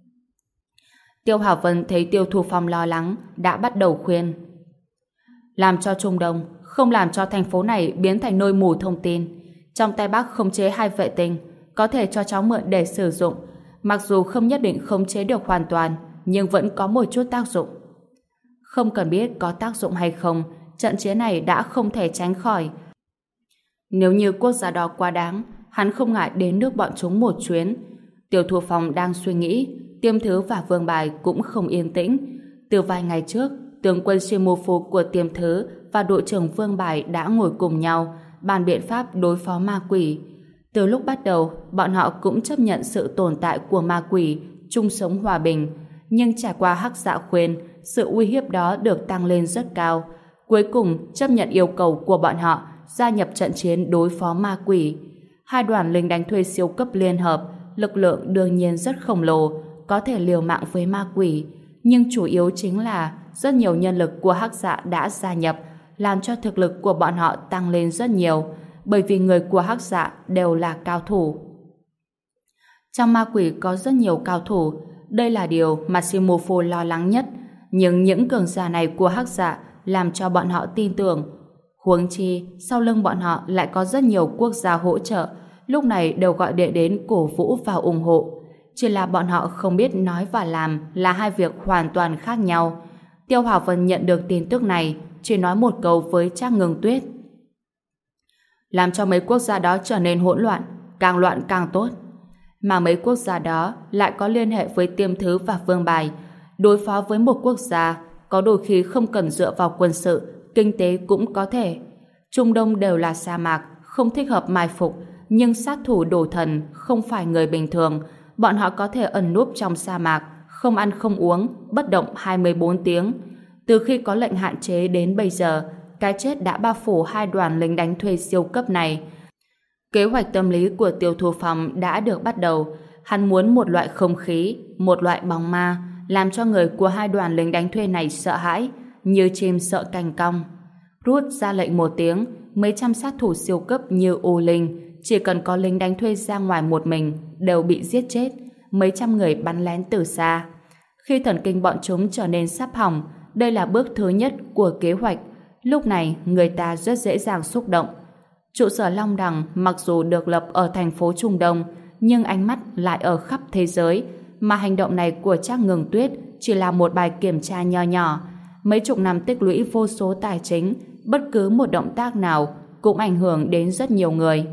Tiêu Hảo Vân thấy Tiêu Thu Phong lo lắng, đã bắt đầu khuyên. Làm cho Trung Đông, không làm cho thành phố này biến thành nơi mù thông tin. Trong tay bác khống chế hai vệ tinh, có thể cho cháu mượn để sử dụng. Mặc dù không nhất định khống chế được hoàn toàn, nhưng vẫn có một chút tác dụng. Không cần biết có tác dụng hay không, trận chiến này đã không thể tránh khỏi. Nếu như quốc gia đó quá đáng, hắn không ngại đến nước bọn chúng một chuyến. Tiêu Thu Phong đang suy nghĩ, Tiêm Thứ và Vương Bài cũng không yên tĩnh. Từ vài ngày trước, tướng quân Shimofu của Tiêm Thứ và đội trưởng Vương Bài đã ngồi cùng nhau bàn biện pháp đối phó ma quỷ. Từ lúc bắt đầu, bọn họ cũng chấp nhận sự tồn tại của ma quỷ, chung sống hòa bình. Nhưng trải qua Hắc Dạ khuyên, sự uy hiếp đó được tăng lên rất cao. Cuối cùng, chấp nhận yêu cầu của bọn họ gia nhập trận chiến đối phó ma quỷ. Hai đoàn lính đánh thuê siêu cấp liên hợp, lực lượng đương nhiên rất khổng lồ, có thể liều mạng với ma quỷ. Nhưng chủ yếu chính là rất nhiều nhân lực của Hắc Dạ đã gia nhập, làm cho thực lực của bọn họ tăng lên rất nhiều, bởi vì người của Hắc Dạ đều là cao thủ. Trong ma quỷ có rất nhiều cao thủ, đây là điều mà Shimofu lo lắng nhất, nhưng những cường giả này của Hắc Dạ làm cho bọn họ tin tưởng. Huống chi, sau lưng bọn họ lại có rất nhiều quốc gia hỗ trợ, lúc này đều gọi điện đến cổ vũ và ủng hộ. Chỉ là bọn họ không biết nói và làm là hai việc hoàn toàn khác nhau. Tiêu Hảo Vân nhận được tin tức này, chỉ nói một câu với Trác Ngưng Tuyết. Làm cho mấy quốc gia đó trở nên hỗn loạn càng tốt. Mà mấy quốc gia đó lại có liên hệ với Tiêm Thứ và Vương Bài. Đối phó với một quốc gia, có đôi khi không cần dựa vào quân sự, kinh tế cũng có thể. Trung Đông đều là sa mạc, không thích hợp mai phục, nhưng sát thủ đồ thần không phải người bình thường. Bọn họ có thể ẩn núp trong sa mạc, không ăn không uống, bất động 24 tiếng. Từ khi có lệnh hạn chế đến bây giờ, cái chết đã bao phủ hai đoàn lính đánh thuê siêu cấp này. Kế hoạch tâm lý của Tiêu Thu Phong đã được bắt đầu. Hắn muốn một loại không khí, một loại bóng ma, làm cho người của hai đoàn lính đánh thuê này sợ hãi, như chim sợ cành cong. Rút ra lệnh một tiếng, mấy trăm sát thủ siêu cấp như U Linh, chỉ cần có lính đánh thuê ra ngoài một mình, đều bị giết chết, mấy trăm người bắn lén từ xa. Khi thần kinh bọn chúng trở nên sắp hỏng, đây là bước thứ nhất của kế hoạch. Lúc này, người ta rất dễ dàng xúc động. Trụ sở Long Đằng mặc dù được lập ở thành phố Trung Đông, nhưng ánh mắt lại ở khắp thế giới, mà hành động này của Trác Ngưng Tuyết chỉ là một bài kiểm tra nho nhỏ. Mấy chục năm tích lũy vô số tài chính, bất cứ một động tác nào cũng ảnh hưởng đến rất nhiều người.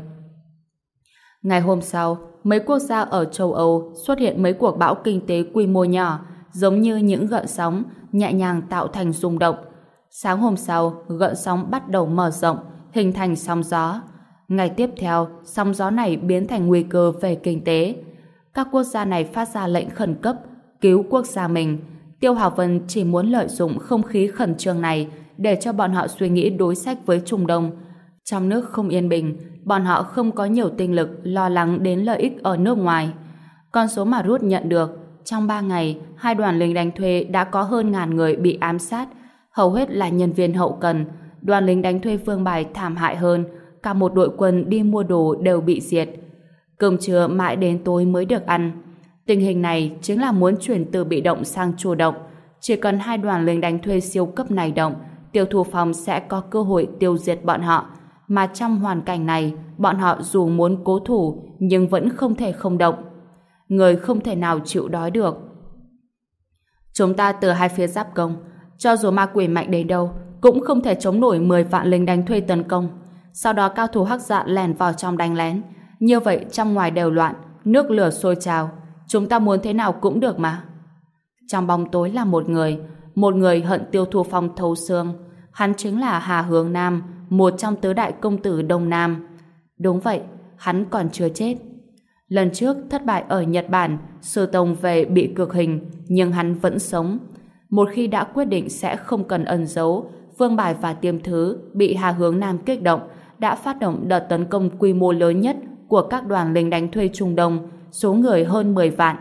Ngày hôm sau, mấy quốc gia ở châu Âu xuất hiện mấy cuộc bão kinh tế quy mô nhỏ, giống như những gợn sóng, nhẹ nhàng tạo thành rung động. Sáng hôm sau, gợn sóng bắt đầu mở rộng, hình thành sóng gió. Ngày tiếp theo, sóng gió này biến thành nguy cơ về kinh tế. Các quốc gia này phát ra lệnh khẩn cấp, cứu quốc gia mình. Tiêu Hảo Vân chỉ muốn lợi dụng không khí khẩn trương này để cho bọn họ suy nghĩ đối sách với Trung Đông. Trong nước không yên bình, bọn họ không có nhiều tinh lực lo lắng đến lợi ích ở nước ngoài. Con số mà Rút nhận được, trong 3 ngày, hai đoàn lính đánh thuê đã có hơn 1000 người bị ám sát, hầu hết là nhân viên hậu cần. Đoàn lính đánh thuê Vương Bài thảm hại hơn, cả một đội quân đi mua đồ đều bị diệt. Cơm trưa mãi đến tối mới được ăn. Tình hình này chính là muốn chuyển từ bị động sang chủ động. Chỉ cần hai đoàn lính đánh thuê siêu cấp này động, Tiêu Thu Phong sẽ có cơ hội tiêu diệt bọn họ. Mà trong hoàn cảnh này, bọn họ dù muốn cố thủ, nhưng vẫn không thể không động. Người không thể nào chịu đói được. Chúng ta từ hai phía giáp công, cho dù ma quỷ mạnh đến đâu, cũng không thể chống nổi 10 vạn lính đánh thuê tấn công. Sau đó cao thủ Hắc Dạ lèn vào trong đánh lén. Như vậy trong ngoài đều loạn, nước lửa sôi trào. Chúng ta muốn thế nào cũng được mà. Trong bóng tối là một người hận Tiêu Thu Phong thấu xương. Hắn chính là Hà Hướng Nam, một trong tứ đại công tử Đông Nam. Đúng vậy, hắn còn chưa chết. Lần trước thất bại ở Nhật Bản, Sư Tông về bị cực hình, nhưng hắn vẫn sống. Một khi đã quyết định sẽ không cần ẩn giấu, Vương Bài và Tiêm Thứ bị Hà Hướng Nam kích động, đã phát động đợt tấn công quy mô lớn nhất của các đoàn lính đánh thuê Trung Đông, số người hơn 10 vạn.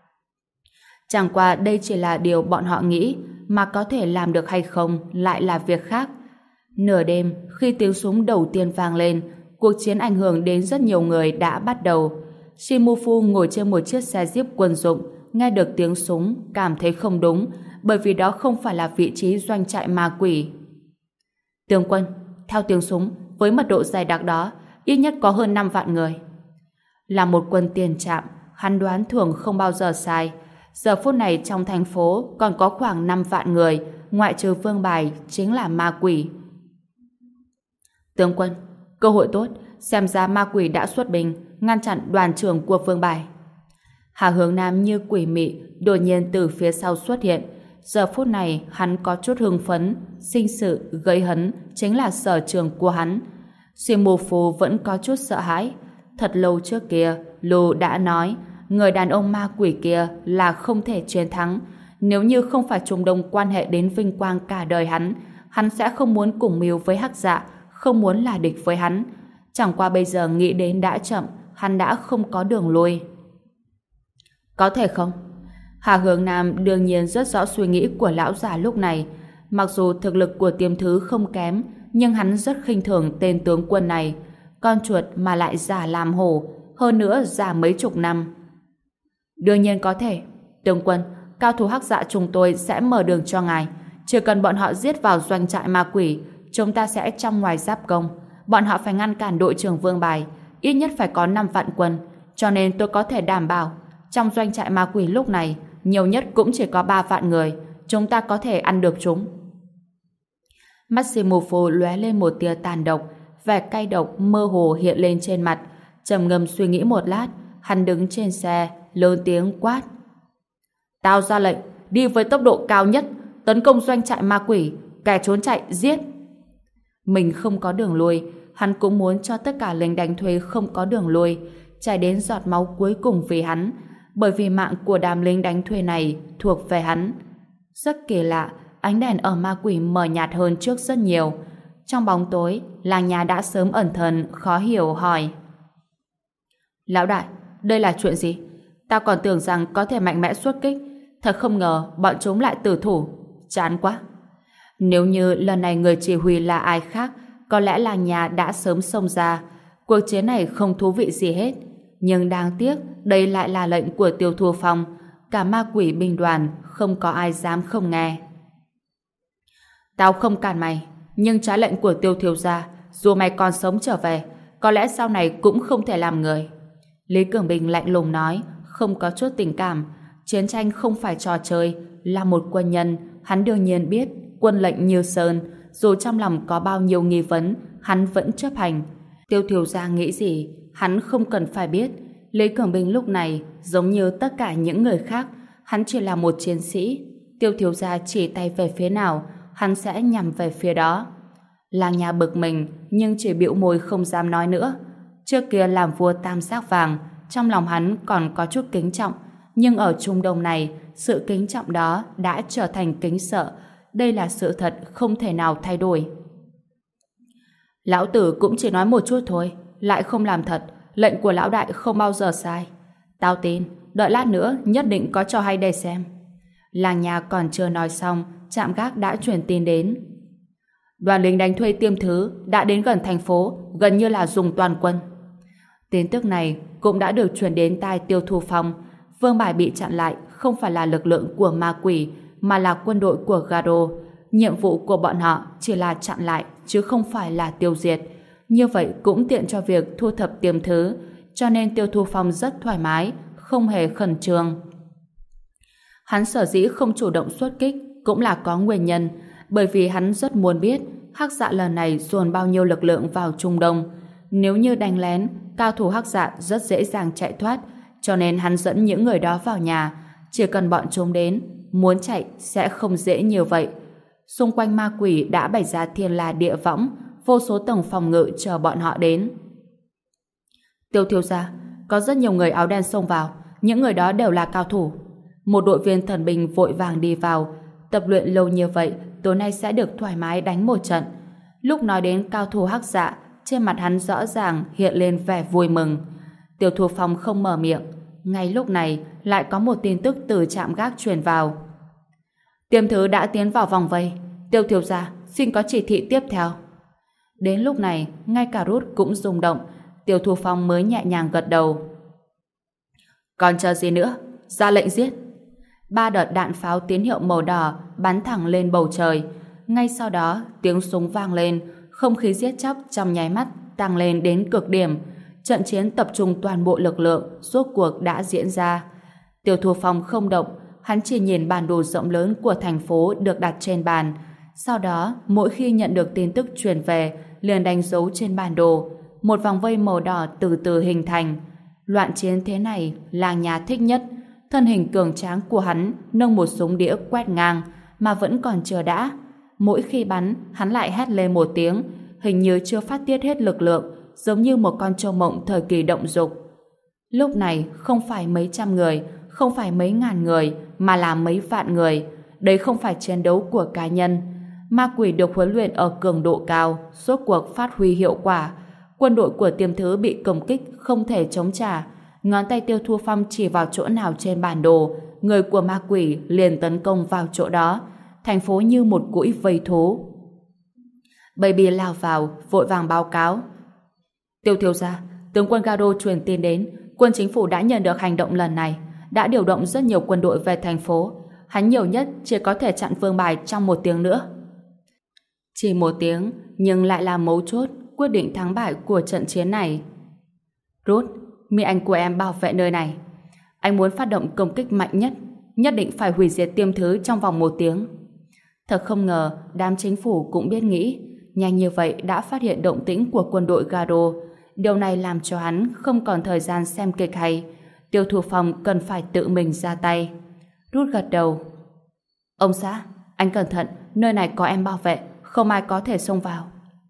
Chẳng qua đây chỉ là điều bọn họ nghĩ, mà có thể làm được hay không lại là việc khác. Nửa đêm, khi tiếng súng đầu tiên vang lên, cuộc chiến ảnh hưởng đến rất nhiều người đã bắt đầu. Shimufu ngồi trên một chiếc xe jeep quân dụng, nghe được tiếng súng, cảm thấy không đúng, bởi vì đó không phải là vị trí doanh trại ma quỷ. Tướng quân, theo tiếng súng, với mật độ dày đặc đó, ít nhất có hơn 5 vạn người. Là một quân tiền trạm, hắn đoán thường không bao giờ sai. Giờ phút này trong thành phố còn có khoảng 5 vạn người, ngoại trừ Vương Bài chính là ma quỷ. Tướng quân, cơ hội tốt, xem ra ma quỷ đã xuất binh, ngăn chặn đoàn trưởng của Vương Bài. Hà Hướng Nam như quỷ mị đột nhiên từ phía sau xuất hiện. Giờ phút này hắn có chút hưng phấn, sinh sự, gây hấn chính là sở trường của hắn. Shimufu vẫn có chút sợ hãi. Thật lâu trước kia, Lu đã nói người đàn ông ma quỷ kia là không thể chiến thắng. Nếu như không phải Trung Đông quan hệ đến vinh quang cả đời hắn sẽ không muốn cùng mưu với Hắc Dạ, không muốn là địch với hắn. Chẳng qua bây giờ nghĩ đến đã chậm, hắn đã không có đường lui. Có thể không? Hà Hướng Nam đương nhiên rất rõ suy nghĩ của lão già lúc này. Mặc dù thực lực của Tiêm Thứ không kém, nhưng hắn rất khinh thường tên tướng quân này. Con chuột mà lại già làm hổ, hơn nữa già mấy chục năm. Đương nhiên có thể. Tướng quân, cao thủ Hắc Dạ chúng tôi sẽ mở đường cho ngài. Chỉ cần bọn họ giết vào doanh trại ma quỷ, chúng ta sẽ trong ngoài giáp công. Bọn họ phải ngăn cản đội trưởng Vương Bài, ít nhất phải có 5 vạn quân. Cho nên tôi có thể đảm bảo, trong doanh trại ma quỷ lúc này, nhiều nhất cũng chỉ có 3 vạn người. Chúng ta có thể ăn được chúng. Mắt Shimufu lóe lên một tia tàn độc, vẻ cay độc mơ hồ hiện lên trên mặt. Trầm ngâm suy nghĩ một lát, hắn đứng trên xe, lớn tiếng quát. Tao ra lệnh, đi với tốc độ cao nhất, tấn công doanh trại ma quỷ, kẻ trốn chạy, giết. Mình không có đường lui, hắn cũng muốn cho tất cả lính đánh thuê không có đường lui, chảy đến giọt máu cuối cùng vì hắn, bởi vì mạng của đám lính đánh thuê này thuộc về hắn. Rất kỳ lạ, ánh đèn ở ma quỷ mờ nhạt hơn trước rất nhiều. Trong bóng tối, làng nhà đã sớm ẩn thần, khó hiểu hỏi. Lão đại, đây là chuyện gì? Tao còn tưởng rằng có thể mạnh mẽ xuất kích, thật không ngờ bọn chúng lại tử thủ. Chán quá. Nếu như lần này người chỉ huy là ai khác, có lẽ làng nhà đã sớm xông ra. Cuộc chiến này không thú vị gì hết. Nhưng đáng tiếc, đây lại là lệnh của Tiêu Thu Phong. Cả ma quỷ binh đoàn, không có ai dám không nghe. Tao không cản mày, nhưng trái lệnh của Tiêu thiếu gia, dù mày còn sống trở về, có lẽ sau này cũng không thể làm người. Lý Cường Bình lạnh lùng nói, không có chút tình cảm. Chiến tranh không phải trò chơi, là một quân nhân, hắn đương nhiên biết quân lệnh như sơn, dù trong lòng có bao nhiêu nghi vấn, hắn vẫn chấp hành. Tiêu thiếu gia nghĩ gì, hắn không cần phải biết. Lý Cường Bình lúc này, giống như tất cả những người khác, hắn chỉ là một chiến sĩ. Tiêu thiếu gia chỉ tay về phía nào, hắn sẽ nhằm về phía đó. Làng nhà bực mình, nhưng chỉ bĩu môi không dám nói nữa. Trước kia làm vua tam giác vàng, trong lòng hắn còn có chút kính trọng, nhưng ở Trung Đông này, sự kính trọng đó đã trở thành kính sợ. Đây là sự thật không thể nào thay đổi. Lão tử cũng chỉ nói một chút thôi, lại không làm thật. Lệnh của lão đại không bao giờ sai. Tao tin, đợi lát nữa nhất định có trò hay để xem. Làng nhà còn chưa nói xong, trạm gác đã truyền tin đến. Đoàn lính đánh thuê Tiêm Thứ đã đến gần thành phố, gần như là dùng toàn quân. Tin tức này cũng đã được truyền đến tai Tiêu Thu Phong. Vương Bài bị chặn lại không phải là lực lượng của ma quỷ, mà là quân đội của Garo. Nhiệm vụ của bọn họ chỉ là chặn lại, chứ không phải là tiêu diệt. Như vậy cũng tiện cho việc thu thập Tiêm Thứ, cho nên Tiêu Thu Phong rất thoải mái, không hề khẩn trương. Hắn sở dĩ không chủ động xuất kích cũng là có nguyên nhân. bởi vì hắn rất muốn biết Hắc Dạ lần này dồn bao nhiêu lực lượng vào Trung Đông. Nếu như đánh lén, cao thủ Hắc Dạ rất dễ dàng chạy thoát, cho nên hắn dẫn những người đó vào nhà. Chỉ cần bọn chúng đến, muốn chạy sẽ không dễ như vậy. Xung quanh ma quỷ đã bày ra thiên la địa võng, vô số tầng phòng ngự chờ bọn họ đến. Tiêu thiếu gia, có rất nhiều người áo đen xông vào, những người đó đều là cao thủ. Một đội viên thần binh vội vàng đi vào, tập luyện lâu như vậy, tối nay sẽ được thoải mái đánh một trận. Lúc nói đến cao thủ Hắc Dạ, trên mặt hắn rõ ràng hiện lên vẻ vui mừng. Tiêu Thu Phong không mở miệng. Ngay lúc này, lại có một tin tức từ trạm gác truyền vào. Tiêm Thứ đã tiến vào vòng vây. Tiêu thiếu gia, xin có chỉ thị tiếp theo. Đến lúc này, ngay cả Rút cũng rung động. Tiêu Thu Phong mới nhẹ nhàng gật đầu. Còn chờ gì nữa? Ra lệnh giết. 3 đợt đạn pháo tín hiệu màu đỏ bắn thẳng lên bầu trời. Ngay sau đó, tiếng súng vang lên, không khí giết chóc trong nháy mắt tăng lên đến cực điểm. Trận chiến tập trung toàn bộ lực lượng rốt cuộc đã diễn ra. Tiêu Thu Phong không động, hắn chỉ nhìn bản đồ rộng lớn của thành phố được đặt trên bàn. Sau đó, mỗi khi nhận được tin tức truyền về, liền đánh dấu trên bản đồ. Một vòng vây màu đỏ từ từ hình thành. Loạn chiến thế này, Lang Nha thích nhất. Thân hình cường tráng của hắn nâng một súng đĩa quét ngang, mà vẫn còn chưa đã. Mỗi khi bắn, hắn lại hét lên một tiếng, hình như chưa phát tiết hết lực lượng, giống như một con trâu mộng thời kỳ động dục. Lúc này không phải mấy trăm người, không phải mấy ngàn người, mà là mấy vạn người. Đấy không phải chiến đấu của cá nhân. Ma quỷ được huấn luyện ở cường độ cao, rốt cuộc phát huy hiệu quả. Quân đội của Tiêm Thứ bị công kích không thể chống trả. Ngón tay Tiêu Thu Phong chỉ vào chỗ nào trên bản đồ, người của ma quỷ liền tấn công vào chỗ đó. Thành phố như một cũi vây thú. Baby lao vào, vội vàng báo cáo. Tiêu thiếu gia, tướng quân Gado truyền tin đến, quân chính phủ đã nhận được hành động lần này, đã điều động rất nhiều quân đội về thành phố. Hắn nhiều nhất chỉ có thể chặn Vương Bài trong 1 tiếng nữa. Chỉ 1 tiếng, nhưng lại là mấu chốt, quyết định thắng bại của trận chiến này. Rút, mi anh của em bảo vệ nơi này. Anh muốn phát động công kích mạnh nhất, nhất định phải hủy diệt Tiêm Thứ trong vòng 1 tiếng. Thật không ngờ, đám chính phủ cũng biết nghĩ, nhanh như vậy đã phát hiện động tĩnh của quân đội Gado. Điều này làm cho hắn không còn thời gian xem kịch hay. Tiêu Thu Phong cần phải tự mình ra tay. Rút gật đầu. Ông xã, anh cẩn thận, nơi này có em bảo vệ, không ai có thể xông vào.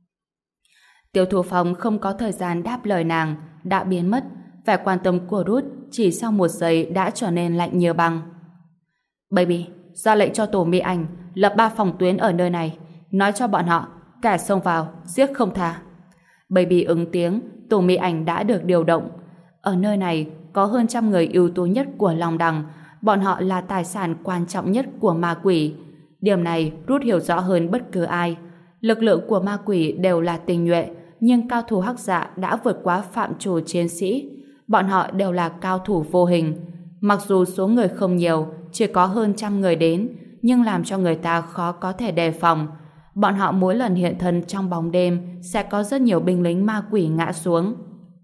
Tiêu Thu Phong không có thời gian đáp lời nàng, đã biến mất. Vẻ quan tâm của Rút chỉ sau 1 giây đã trở nên lạnh như băng. Baby, ra lệnh cho tổ mỹ ảnh lập 3 phòng tuyến ở nơi này, nói cho bọn họ kẻ xông vào giết không tha. Baby ứng tiếng, tổ mỹ ảnh đã được điều động. Ở nơi này có hơn 100 người ưu tú nhất của Long Đằng, bọn họ là tài sản quan trọng nhất của ma quỷ. Điểm này Rút hiểu rõ hơn bất cứ ai. Lực lượng của ma quỷ đều là tinh nhuệ, nhưng cao thủ Hắc Dạ đã vượt quá phạm trù chiến sĩ. Bọn họ đều là cao thủ vô hình. Mặc dù số người không nhiều, chỉ có hơn 100 người đến, nhưng làm cho người ta khó có thể đề phòng. Bọn họ mỗi lần hiện thân trong bóng đêm sẽ có rất nhiều binh lính ma quỷ ngã xuống.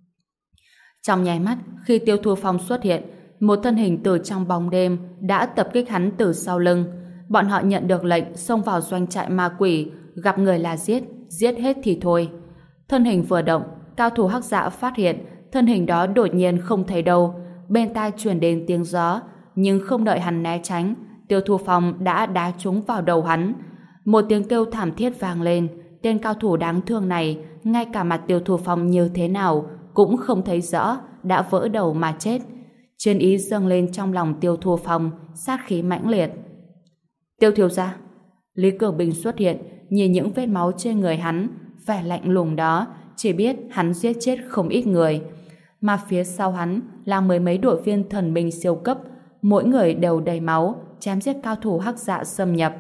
Trong nháy mắt, khi Tiêu Thu Phong xuất hiện, một thân hình từ trong bóng đêm đã tập kích hắn từ sau lưng. Bọn họ nhận được lệnh xông vào doanh trại ma quỷ, gặp người là giết, giết hết thì thôi. Thân hình vừa động, cao thủ Hắc Dạ phát hiện thân hình đó đột nhiên không thấy đâu. Bên tai truyền đến tiếng gió, nhưng không đợi hắn né tránh, Tiêu Thu Phong đã đá trúng vào đầu hắn. Một tiếng kêu thảm thiết vang lên. Tên cao thủ đáng thương này, ngay cả mặt Tiêu Thu Phong như thế nào cũng không thấy rõ, đã vỡ đầu mà chết. Chiến ý dâng lên trong lòng Tiêu Thu Phong, sát khí mãnh liệt. Tiêu thiếu gia. Lý Cường Bình xuất hiện, nhìn những vết máu trên người hắn, vẻ lạnh lùng đó, chỉ biết hắn giết chết không ít người. Mà phía sau hắn là 10 mấy đội viên thần binh siêu cấp, mỗi người đều đầy máu, chém giết cao thủ Hắc Dạ xâm nhập.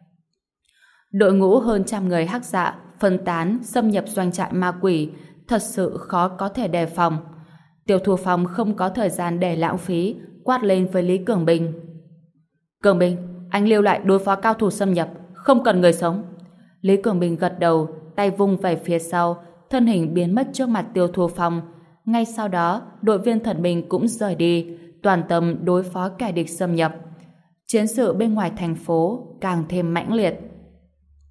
Đội ngũ hơn 100 người Hắc Dạ phân tán xâm nhập doanh trại ma quỷ, thật sự khó có thể đề phòng. Tiêu Thu Phong không có thời gian để lãng phí, quát lên với Lý Cường Bình. Cường Bình, anh lưu lại đối phó cao thủ xâm nhập, không cần người sống. Lý Cường Bình gật đầu, tay vung về phía sau, thân hình biến mất trước mặt Tiêu Thu Phong. Ngay sau đó, đội viên thần binh cũng rời đi, toàn tâm đối phó kẻ địch xâm nhập. Chiến sự bên ngoài thành phố càng thêm mãnh liệt.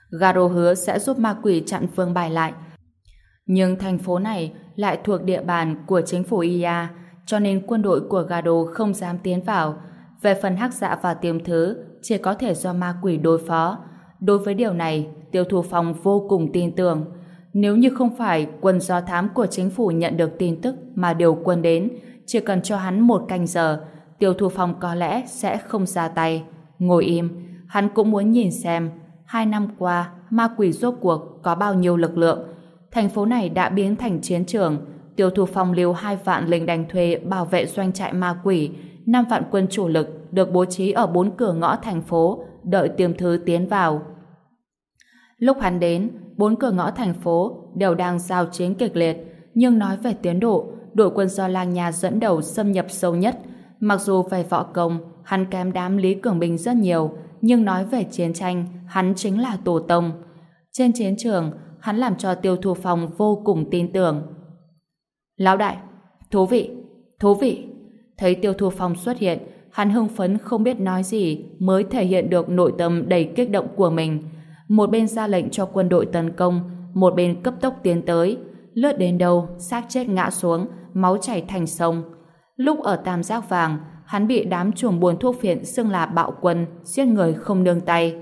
Garo hứa sẽ giúp ma quỷ chặn Vương Bài lại. Nhưng thành phố này lại thuộc địa bàn của chính phủ IA, cho nên quân đội của Garo không dám tiến vào. Về phần Hắc Dạ và Tiềm Thứ, chỉ có thể do ma quỷ đối phó. Đối với điều này, Tiêu Thu Phong vô cùng tin tưởng. Nếu như không phải quân do thám của chính phủ nhận được tin tức mà điều quân đến, chỉ cần cho hắn 1 canh giờ, Tiêu Thu Phong có lẽ sẽ không ra tay. Ngồi im, hắn cũng muốn nhìn xem 2 năm qua ma quỷ rốt cuộc có bao nhiêu lực lượng. Thành phố này đã biến thành chiến trường. Tiêu Thu Phong lưu 2 vạn lính đánh thuê bảo vệ doanh trại ma quỷ, 5 vạn quân chủ lực được bố trí ở 4 cửa ngõ thành phố, đợi Tiềm Thứ tiến vào. Lúc hắn đến, 4 cửa ngõ thành phố đều đang giao chiến kịch liệt, nhưng nói về tiến độ, đội quân do Lang Nha dẫn đầu xâm nhập sâu nhất. Mặc dù về võ công, hắn kém đám Lý Cường Bình rất nhiều, nhưng nói về chiến tranh, hắn chính là tổ tông. Trên chiến trường, hắn làm cho Tiêu Thu Phong vô cùng tin tưởng. Lão đại, thú vị, thú vị. Thấy Tiêu Thu Phong xuất hiện, hắn hưng phấn không biết nói gì mới thể hiện được nội tâm đầy kích động của mình. Một bên ra lệnh cho quân đội tấn công, một bên cấp tốc tiến tới. Lướt đến đâu, xác chết ngã xuống, máu chảy thành sông. Lúc ở Tam Giác Vàng, hắn bị đám chuồng buôn thuốc phiện xưng là bạo quân, giết người không nương tay.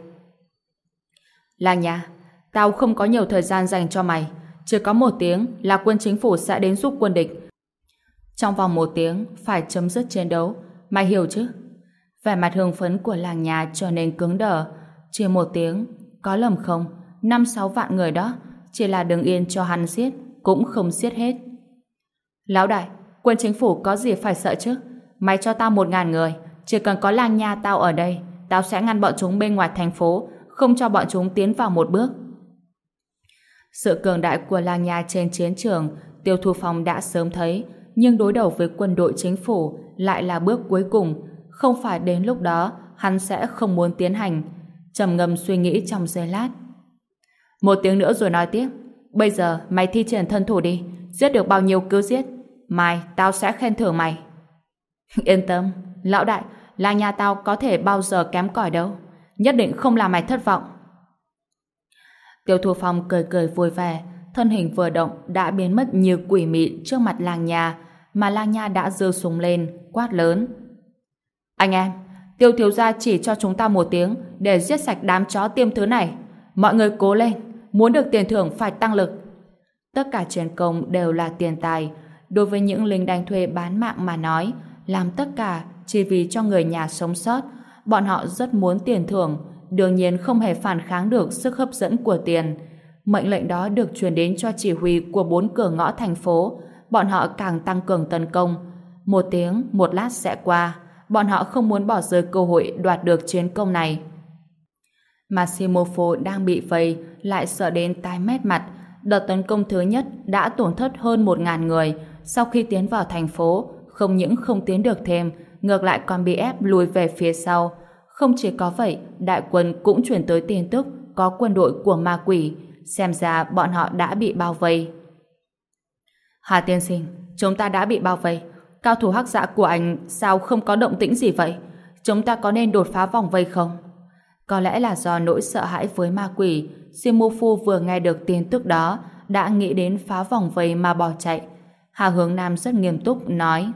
Lang Nha, tao không có nhiều thời gian dành cho mày. Chỉ có 1 tiếng là quân chính phủ sẽ đến giúp quân địch. Trong vòng 1 tiếng phải chấm dứt chiến đấu. Mày hiểu chứ? Vẻ mặt hưng phấn của Lang Nha trở nên cứng đờ. Chỉ 1 tiếng, có lầm không? 5-6 vạn người đó, chỉ là đứng yên cho hắn giết, cũng không giết hết. Lão đại, quân chính phủ có gì phải sợ chứ? Mày cho tao 1000 người, chỉ cần có Lang Nha tao ở đây, tao sẽ ngăn bọn chúng bên ngoài thành phố, không cho bọn chúng tiến vào một bước. Sự cường đại của Lang Nha trên chiến trường, Tiêu Thu Phong đã sớm thấy, nhưng đối đầu với quân đội chính phủ lại là bước cuối cùng. Không phải đến lúc đó hắn sẽ không muốn tiến hành. Trầm ngâm suy nghĩ trong giây lát. 1 tiếng nữa rồi nói tiếp. Bây giờ mày thi triển thân thủ đi, giết được bao nhiêu cứ giết, mai tao sẽ khen thưởng mày. Yên tâm, lão đại, Lang Nha tao có thể bao giờ kém cỏi đâu, nhất định không làm mày thất vọng. Tiêu Thu Phong cười cười vui vẻ, thân hình vừa động đã biến mất như quỷ mị trước mặt Lang Nha, mà Lang Nha đã giơ súng lên, quát lớn. Anh em, Tiêu thiếu gia chỉ cho chúng ta 1 tiếng để giết sạch đám chó Tiêm Thứ này. Mọi người cố lên, muốn được tiền thưởng phải tăng lực. Tất cả chiến công đều là tiền tài. Đối với những lính đánh thuê bán mạng mà nói, làm tất cả chỉ vì cho người nhà sống sót. Bọn họ rất muốn tiền thưởng, đương nhiên không hề phản kháng được sức hấp dẫn của tiền. Mệnh lệnh đó được truyền đến cho chỉ huy của 4 cửa ngõ thành phố. Bọn họ càng tăng cường tấn công. 1 tiếng, 1 lát sẽ qua. Bọn họ không muốn bỏ rơi cơ hội đoạt được chiến công này. Mà Simofo đang bị vây lại sợ đến tái mét mặt. Đợt tấn công thứ nhất đã tổn thất hơn 1000 người. Sau khi tiến vào thành phố, không những không tiến được thêm, ngược lại còn bị ép lùi về phía sau. Không chỉ có vậy, đại quân cũng chuyển tới tin tức có quân đội của ma quỷ. Xem ra bọn họ đã bị bao vây. Hà tiên sinh, chúng ta đã bị bao vây. Cao thủ Hắc Dạ của anh sao không có động tĩnh gì vậy? Chúng ta có nên đột phá vòng vây không? Có lẽ là do nỗi sợ hãi với ma quỷ, Simufu vừa nghe được tin tức đó đã nghĩ đến phá vòng vây mà bỏ chạy. Hà Hướng Nam rất nghiêm túc nói: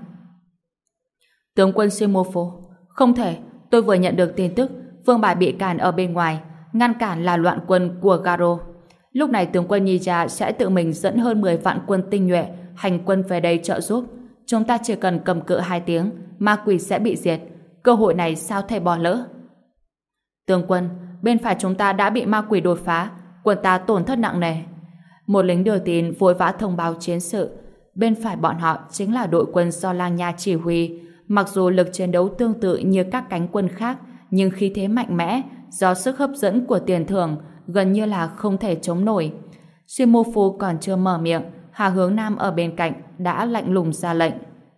Tướng quân Simufu, không thể, tôi vừa nhận được tin tức Vương Bài bị cản ở bên ngoài, ngăn cản là loạn quân của Garo. Lúc này tướng quân Nija sẽ tự mình dẫn hơn 10 vạn quân tinh nhuệ hành quân về đây trợ giúp. Chúng ta chỉ cần cầm cự 2 tiếng, ma quỷ sẽ bị diệt. Cơ hội này sao thể bỏ lỡ? Tướng quân, bên phải chúng ta đã bị ma quỷ đột phá, quân ta tổn thất nặng nề. Một lính đưa tin vội vã thông báo chiến sự. Bên phải bọn họ chính là đội quân do Lang Nha chỉ huy. Mặc dù lực chiến đấu tương tự như các cánh quân khác, nhưng khí thế mạnh mẽ, do sức hấp dẫn của tiền thưởng, gần như là không thể chống nổi. Shimofu còn chưa mở miệng, Hà Hướng Nam ở bên cạnh đã lạnh lùng ra lệnh.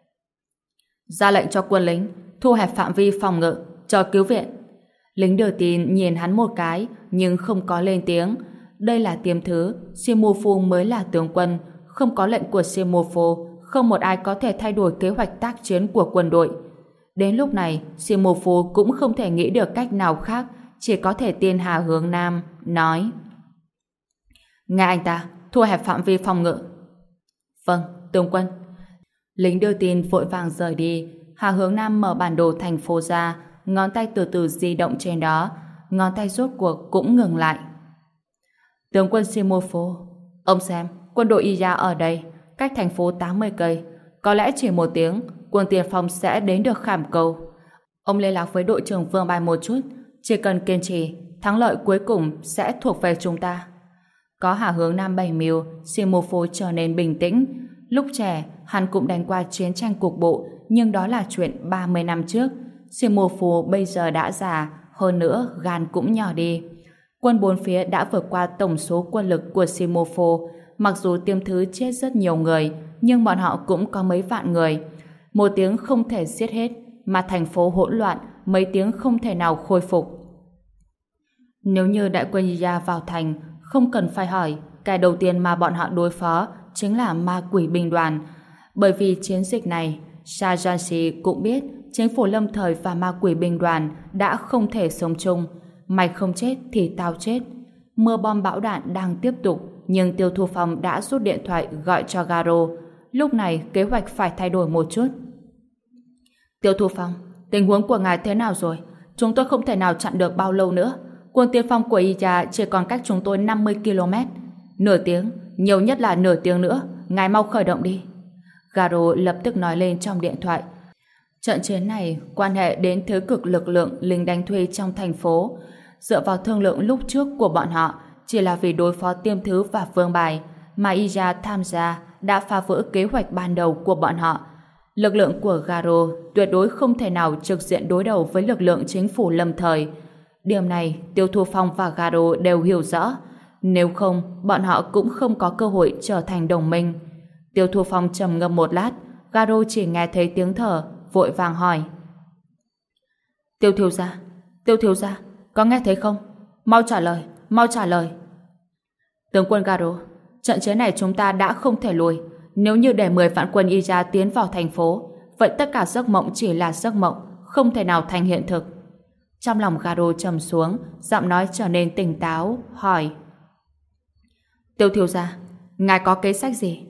Ra lệnh cho quân lính, thu hẹp phạm vi phòng ngự, cho cứu viện. Lính đưa tin nhìn hắn một cái, nhưng không có lên tiếng. Đây là Tiêm Thứ, Shimofu mới là tướng quân, không có lệnh của Shimofu, không một ai có thể thay đổi kế hoạch tác chiến của quân đội. Đến lúc này, Shimofu cũng không thể nghĩ được cách nào khác, chỉ có thể tin Hà Hướng Nam, nói: nghe anh ta, thu hẹp phạm vi phòng ngự. Vâng, tướng quân. Lính đưa tin vội vàng rời đi. Hà Hướng Nam mở bản đồ thành phố ra, ngón tay từ từ di động trên đó, ngón tay rốt cuộc cũng ngừng lại. Tướng quân Simofo, ông xem, quân đội Iya ở đây, cách thành phố 80 cây, có lẽ chỉ 1 tiếng, quân tiền phong sẽ đến được Khảm Cầu. Ông liên lạc với đội trưởng Vương Bài một chút, chỉ cần kiên trì, thắng lợi cuối cùng sẽ thuộc về chúng ta. Có Hà Hướng Nam bày mưu, Simofo trở nên bình tĩnh. Lúc trẻ, hắn cũng đánh qua chiến tranh cục bộ, nhưng đó là chuyện 30 năm trước. Simofo bây giờ đã già, hơn nữa gan cũng nhỏ đi. Quân bốn phía đã vượt qua tổng số quân lực của Simofo. Mặc dù tiêm thứ chết rất nhiều người, nhưng bọn họ cũng có mấy vạn người. 1 tiếng không thể giết hết, mà thành phố hỗn loạn, mấy tiếng không thể nào khôi phục. Nếu như đại quân Iya vào thành, không cần phải hỏi, cái đầu tiên mà bọn họ đối phó chính là ma quỷ binh đoàn. Bởi vì chiến dịch này, Shah Jahansi cũng biết chính phủ lâm thời và ma quỷ binh đoàn đã không thể sống chung. Mày không chết thì tao chết. Mưa bom bão đạn đang tiếp tục, nhưng Tiêu Thu Phong đã rút điện thoại gọi cho Garo. Lúc này kế hoạch phải thay đổi một chút. Tiêu Thu Phong, tình huống của ngài thế nào rồi? Chúng tôi không thể nào chặn được bao lâu nữa. Quân tiên phong của Iya chỉ còn cách chúng tôi 50 km. Nửa tiếng, nhiều nhất là nửa tiếng nữa. Ngài mau khởi động đi. Garo lập tức nói lên trong điện thoại. Trận chiến này quan hệ đến thế cực lực lượng lính đánh thuê trong thành phố. Dựa vào thương lượng lúc trước của bọn họ, chỉ là vì đối phó Tiêm Thứ và Vương Bài, mà Iya tham gia đã phá vỡ kế hoạch ban đầu của bọn họ. Lực lượng của Garo tuyệt đối không thể nào trực diện đối đầu với lực lượng chính phủ lâm thời. Điểm này Tiêu Thu Phong và Garo đều hiểu rõ. Nếu không, bọn họ cũng không có cơ hội trở thành đồng minh. Tiêu Thu Phong trầm ngâm một lát, Garo chỉ nghe thấy tiếng thở, vội vàng hỏi: Tiêu thiếu gia, có nghe thấy không? Mau trả lời. Tướng quân Garo, trận chiến này chúng ta đã không thể lùi. Nếu như để 10 vạn quân Iya tiến vào thành phố, vậy tất cả giấc mộng chỉ là giấc mộng, không thể nào thành hiện thực. Trong lòng Garo trầm xuống, giọng nói trở nên tỉnh táo, hỏi: Tiêu thiếu gia, ngài có kế sách gì?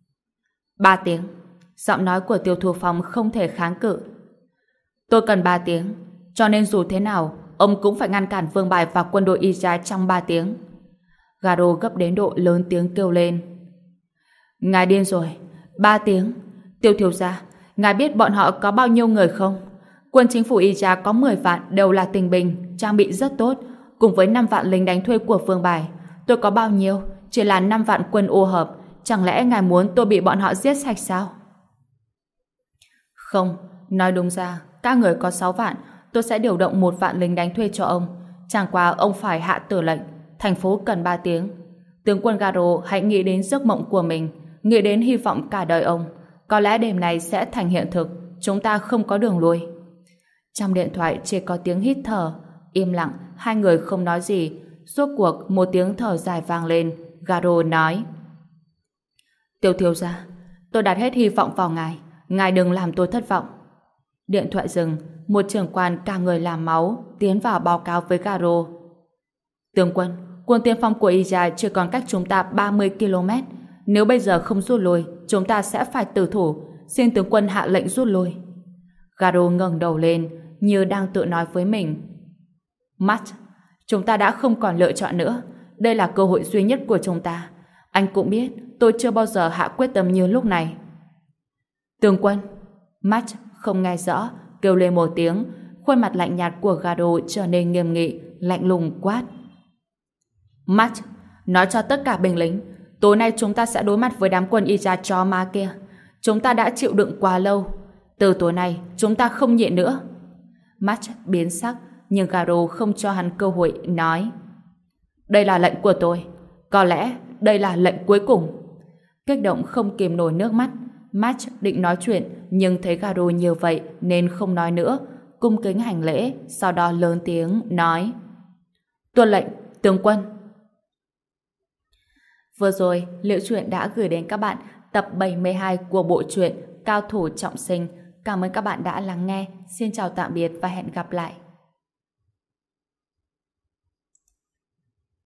3 tiếng. Giọng nói của Tiêu Thu Phong không thể kháng cự. Tôi cần 3 tiếng, cho nên dù thế nào, ông cũng phải ngăn cản Vương Bài và quân đội Iya trong 3 tiếng. Garo gấp đến độ lớn tiếng kêu lên. Ngài điên rồi, 3 tiếng. Tiêu thiếu gia, ngài biết bọn họ có bao nhiêu người không? Quân chính phủ Iya có 10 vạn đều là tinh binh, trang bị rất tốt, cùng với 5 vạn lính đánh thuê của Vương Bài. Tôi có bao nhiêu? Chỉ là 5 vạn quân ô hợp. Chẳng lẽ ngài muốn tôi bị bọn họ giết sạch sao? Không, nói đúng ra, các người có 6 vạn, tôi sẽ điều động 1 vạn lính đánh thuê cho ông. Chẳng qua ông phải hạ tử lệnh, thành phố cần 3 tiếng. Tướng quân Garo hãy nghĩ đến giấc mộng của mình, nghĩ đến hy vọng cả đời ông. Có lẽ đêm này sẽ thành hiện thực, chúng ta không có đường lui. Trong điện thoại chỉ có tiếng hít thở, im lặng, hai người không nói gì. Rốt cuộc một tiếng thở dài vang lên, Garo nói: Tiêu thiếu gia, tôi đặt hết hy vọng vào ngài đừng làm tôi thất vọng. Điện thoại dừng, một trưởng quan cả người làm máu tiến vào báo cáo với Garo. Tướng quân, quân tiên phong của Iya chỉ còn cách chúng ta 30 km. Nếu bây giờ không rút lui, chúng ta sẽ phải tử thủ. Xin tướng quân hạ lệnh rút lui. Garo ngẩng đầu lên, như đang tự nói với mình. Matt, chúng ta đã không còn lựa chọn nữa. Đây là cơ hội duy nhất của chúng ta. Anh cũng biết, tôi chưa bao giờ hạ quyết tâm như lúc này. Tướng quân. Matt không nghe rõ, kêu lên một tiếng. Khuôn mặt lạnh nhạt của Garo trở nên nghiêm nghị, lạnh lùng quát. Matt, nói cho tất cả binh lính, tối nay chúng ta sẽ đối mặt với đám quân Iya chó má kia. Chúng ta đã chịu đựng quá lâu. Từ tối nay, chúng ta không nhịn nữa. Matt biến sắc, nhưng Garo không cho hắn cơ hội, nói: Đây là lệnh của tôi. Có lẽ đây là lệnh cuối cùng. Kích động không kìm nổi nước mắt, Matt định nói chuyện, nhưng thấy Garo như vậy nên không nói nữa, cung kính hành lễ, sau đó lớn tiếng nói: Tuân lệnh, tướng quân. Vừa rồi, Liễu Chuyện đã gửi đến các bạn tập 72 của bộ truyện Cao thủ trọng sinh. Cảm ơn các bạn đã lắng nghe. Xin chào tạm biệt và hẹn gặp lại.